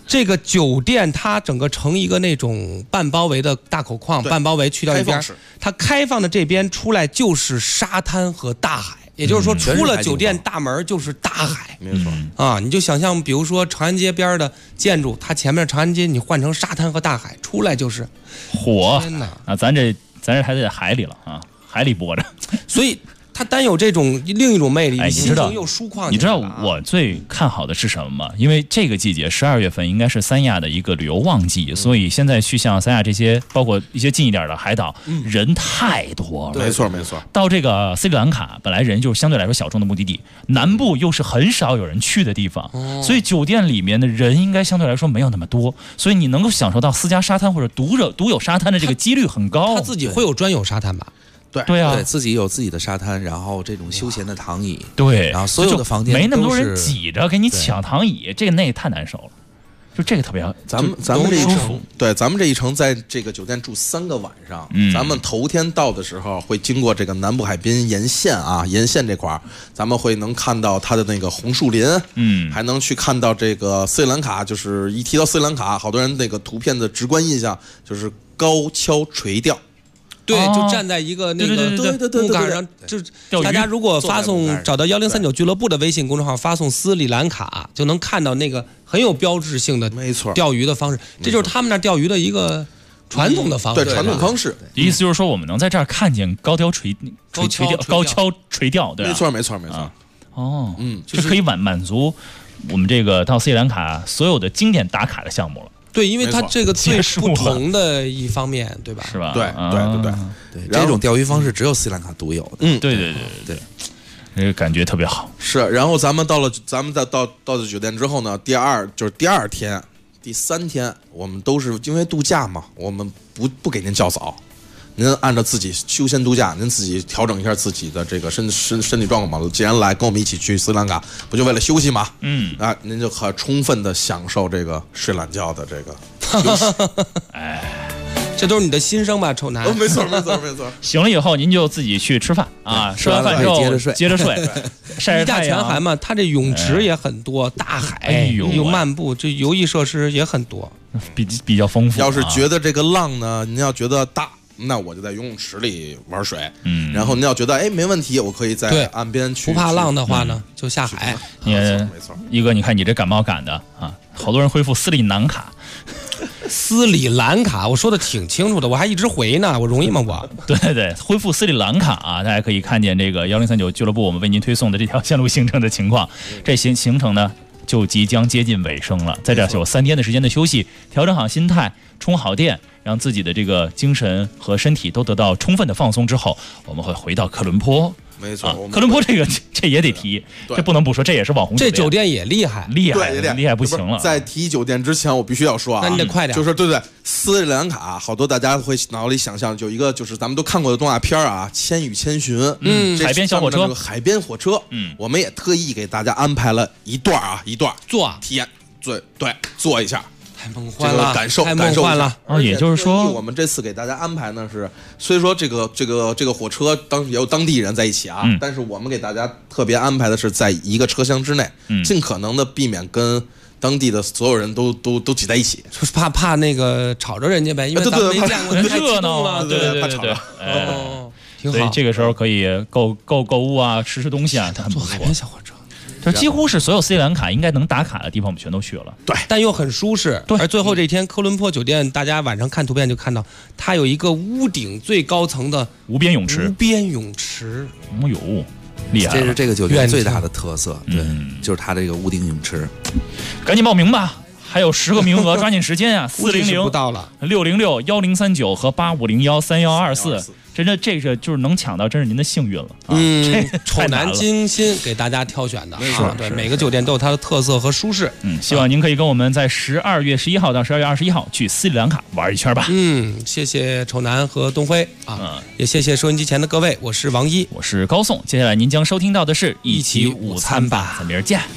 这个酒店它整个成一个那种半包围的大口框，半包围去掉一边，它开放的这边出来就是沙滩和大海，也就是说出了酒店大门就是大海， 没错啊，你就想象，比如说长安街边的建筑，它前面长安街你换成沙滩和大海，出来就是火啊，咱这还在海里了啊，海里播着， 所以。它单有这种另一种魅力， 你知道又疏旷。 你知道我最看好的是什么吗？因为这个季节12月份应该是三亚的一个旅游旺季，所以现在去像三亚这些，包括一些近一点的海岛，人太多了。 没错没错。 到这个斯里兰卡，本来人就是相对来说小众的目的地，南部又是很少有人去的地方，所以酒店里面的人应该相对来说没有那么多，所以你能够享受到私家沙滩或者独有沙滩的这个几率很高。 他自己会有专有沙滩吧？ 对啊， 对自己有自己的沙滩，然后这种休闲的躺椅， 对， 然后所有的房间没那么多人挤着给你抢躺椅，这个那也太难受了。就这个特别好， 咱们这一程，对，咱们这一程在这个酒店住3个晚上。咱们头天到的时候会经过这个南部海滨沿线啊，沿线这块儿，咱们会能看到它的那个红树林，还能去看到这个斯里兰卡。就是一提到斯里兰卡，好多人那个图片的直观印象就是高跷垂钓。 对，就站在一个那个木杆上，就大家如果发送找到1039俱乐部的微信公众号，发送斯里兰卡，就能看到那个很有标志性的没错钓鱼的方式。这就是他们那钓鱼的一个传统的方式， 对传统方式。 意思就是说，我们能在这儿看见高跷垂钓，对吧？ 没错没错没错。 哦，就是可以满足我们这个到斯里兰卡所有的经典打卡的项目了。 对，因为它这个最不同的一方面，对吧？ 是吧？ 对， 这种钓鱼方式只有斯里兰卡独有的。 对，这个感觉特别好。 是，然后咱们再到这酒店之后呢，第二天、第3天，我们都是因为度假嘛，我们不给您较早。您按照自己休闲度假，您自己调整一下自己的这个身体状况嘛。既然来跟我们一起去斯里兰卡，不就为了休息吗？您就可充分的享受这个睡懒觉的这个休息。 这都是你的心声吧，丑男？ 没错。 醒了以后，您就自己去吃饭啊，吃完饭之后接着睡，晒晒太阳。 全寒嘛，它这泳池也很多，大海有漫步，这游艺设施也很多， 比较丰富。 要是觉得这个浪呢，您要觉得大。那我就在游泳池里玩水，然后你要觉得没问题，我可以在岸边去。 不怕浪的话呢，就下海。 没错。 一哥，你看你这感冒赶的啊，好多人恢复斯里兰卡。 斯里兰卡，我说的挺清楚的，我还一直回呢，我容易吗我？ 对，恢复斯里兰卡啊，大家可以看见这个1039俱乐部我们为您推送的这条线路行程的情况。这行程呢就即将接近尾声了，在这有3天的时间的休息，调整好心态，充好电，让自己的这个精神和身体都得到充分的放松之后，我们会回到科伦坡。 没错， 科伦坡这也得提，这不能不说，这也是网红酒店。 这酒店也厉害不行了。 在提酒店之前，我必须要说啊， 那你得快点。 就是对，斯里兰卡好多大家会脑里想象，有一个就是咱们都看过的动画片啊，《千与千寻》， 海边小火车， 海边火车，我们也特意给大家安排了一段坐体验，对，坐一下。 太梦幻了， 太梦幻了啊！也就是说， 我们这次给大家安排呢是，虽说这个火车也有当地人在一起啊，但是我们给大家特别安排的是在一个车厢之内，尽可能的避免跟当地的所有人都挤在一起， 就是怕那个吵着人家呗，因为咱们没见过，太热闹了，对， 怕吵着。 挺好。 所以这个时候可以购物啊，吃东西啊，他们坐海边小火车。 就几乎是所有斯里兰卡应该能打卡的地方，我们全都去了。 对， 但又很舒适。 对， 而最后这天，科伦坡酒店，大家晚上看图片就看到，它有一个屋顶最高层的无边泳池。哎呦，厉害！ 这是这个酒店最大的特色。对，就是它这个屋顶泳池。 赶紧报名吧，还有10个名额，抓紧时间啊！400 不到了 ，606、1039和8501-3124。真的，这个就是能抢到，真是您的幸运了。 丑男精心给大家挑选的，对，每个酒店都有它的特色和舒适。 希望您可以跟我们在12月11号到12月21号去斯里兰卡玩一圈吧。 谢谢丑男和东辉啊，也谢谢收音机前的各位，我是王一， 我是高颂。接下来您将收听到的是一起午餐吧，咱明儿见。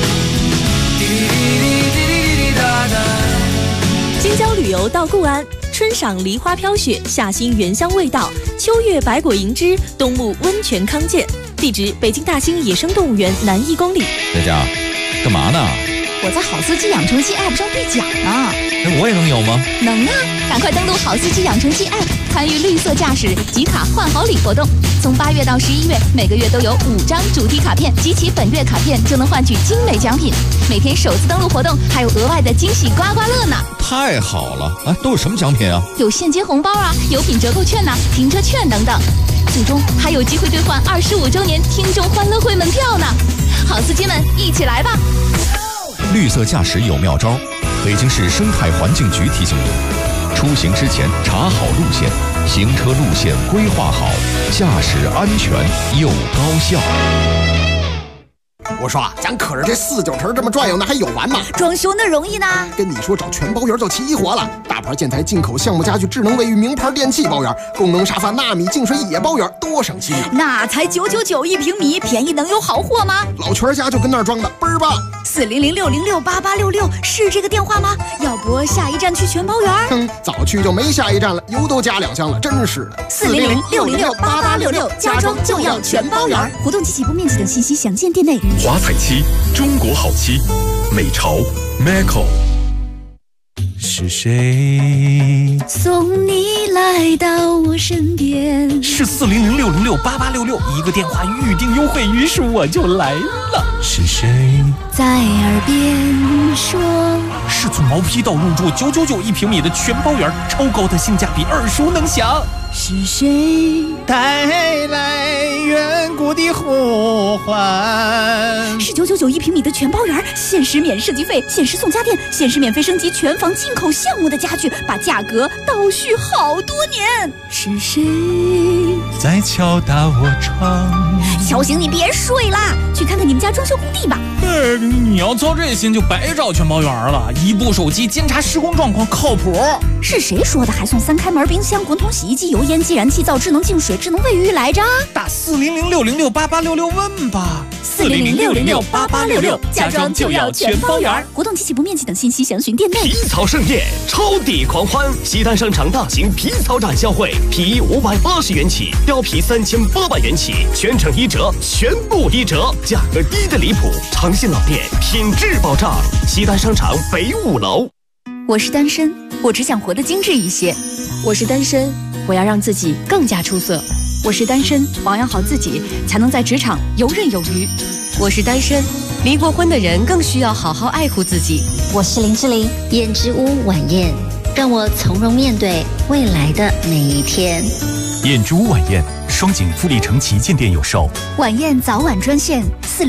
京郊旅游到固安， 春赏梨花飘雪，夏兴原香味道，秋月百果盈枝，冬沐温泉康健。地址：北京大兴野生动物园南1公里。 佳佳，干嘛呢？ 我在好司机养成记 App 上兑奖呢。 我也能有吗？ 能啊！赶快登录好司机养成记 App， 参与绿色驾驶集卡换好礼活动。从8月到11月，每个月都有5张主题卡片，集齐本月卡片就能换取精美奖品。每天首次登录活动还有额外的惊喜刮刮乐呢！ 太好了！啊，都有什么奖品啊？ 有现金红包啊，有品折扣券呐，停车券等等。最终还有机会兑换25周年听众欢乐会门票呢！好司机们，一起来吧！ 绿色驾驶有妙招，北京市生态环境局提醒您：出行之前查好路线，行车路线规划好，驾驶安全又高效。 我说啊，咱可是这4-9城这么转悠，那还有完吗？ 装修那容易呢？ 跟你说，找全包圆就齐活了。大牌建材、进口项目家具、智能卫浴、名牌电器包圆，功能沙发、纳米净水也包圆，多省心啊！ 那才999一平米，便宜能有好货吗？ 老全家就跟那儿装的，倍儿棒 ！400-606-8866是这个电话吗？要不下一站去全包圆？ 早去就没下一站了，油都加2箱了，真是的。 400-606-8866，家装就要全包圆。活动及起步面积等信息详见店内。 华彩漆，中国好漆，美潮 Macco。 是谁送你来到我身边？ 是400-606-8866，一个电话预订优惠，于是我就来了。 是谁在耳边说？ 是从毛坯到入住999一平米的全包圆，超高的性价比，耳熟能详。 是谁带来远古的呼唤？ 是999一平米的全包圆，限时免设计费，限时送家电，限时免费升级全房进口项目的家具，把价格倒叙好多年。是谁在敲打我窗？ 敲醒你别睡啦，去看看你们家装修工地吧。 你要操这心就白找全包圆了，一部手机监察施工状况靠谱。 是谁说的还送3开门冰箱、滚筒洗衣机、油烟继燃气灶、智能净水、智能卫浴来着？ 打400-606-8866问吧。 400-606-8866，家装就要全包圆。活动及起步面积等信息详询店内。 皮草盛宴，超抵狂欢！西单商场大型皮草展销会，皮衣580元起，貂皮3800元起，全程1折，全部1折，价格低的离谱，诚信老店，品质保障。西单商场北5楼。 我是单身，我只想活得精致一些。 我是单身，我要让自己更加出色。 我是单身，保养好自己，才能在职场游刃有余。 我是单身，离过婚的人更需要好好爱护自己。 我是林志玲，燕之屋晚宴，让我从容面对未来的每一天。 燕之屋晚宴，双井富力城旗舰店有售。 晚宴早晚专线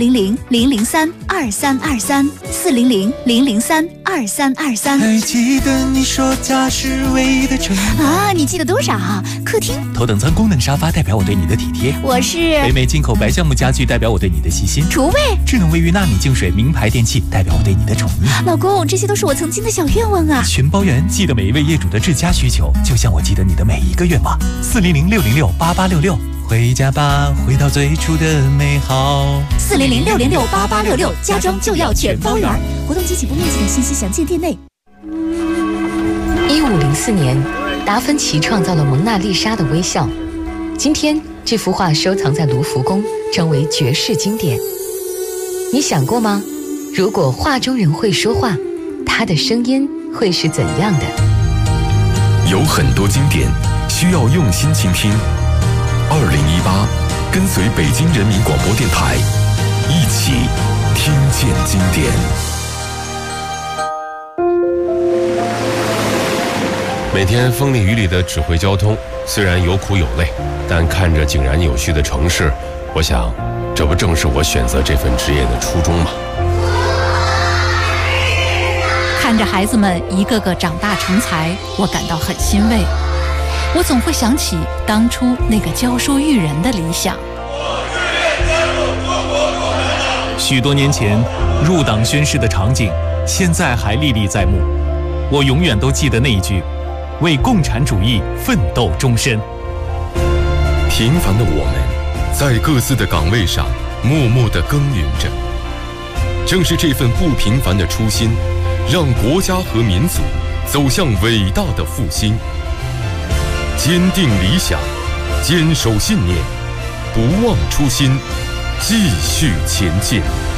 400-003-2323，400-003-2323。 还记得你说家是唯一的城啊？你记得多少？客厅。 头等舱功能沙发代表我对你的体贴。 我是北美进口白橡木家具代表我对你的细心。 厨卫。 智能卫浴纳米净水名牌电器代表我对你的宠溺。 老公，这些都是我曾经的小愿望啊！ 全包圆，记得每一位业主的至佳需求，就像我记得你的每一个愿望。400-606-8866。回家吧，回到最初的美好。 400-606-8866，家装就要全包圆。活动及起步面积等信息详见店内。 1504年，达芬奇创造了蒙娜丽莎的微笑。今天，这幅画收藏在卢浮宫，成为绝世经典。你想过吗？如果画中人会说话，他的声音会是怎样的？ 有很多经典需要用心倾听。2018，跟随北京人民广播电台，一起听见经典。每天风里雨里的指挥交通，虽然有苦有累，但看着井然有序的城市，我想，这不正是我选择这份职业的初衷吗？ 看着孩子们一个个长大成才，我感到很欣慰。我总会想起当初那个教书育人的理想。 许多年前入党宣誓的场景，现在还历历在目。我永远都记得那一句：为共产主义奋斗终身。 平凡的我们，在各自的岗位上默默地耕耘着。正是这份不平凡的初心，让国家和民族走向伟大的复兴。 坚定理想，坚守信念，不忘初心，继续前进。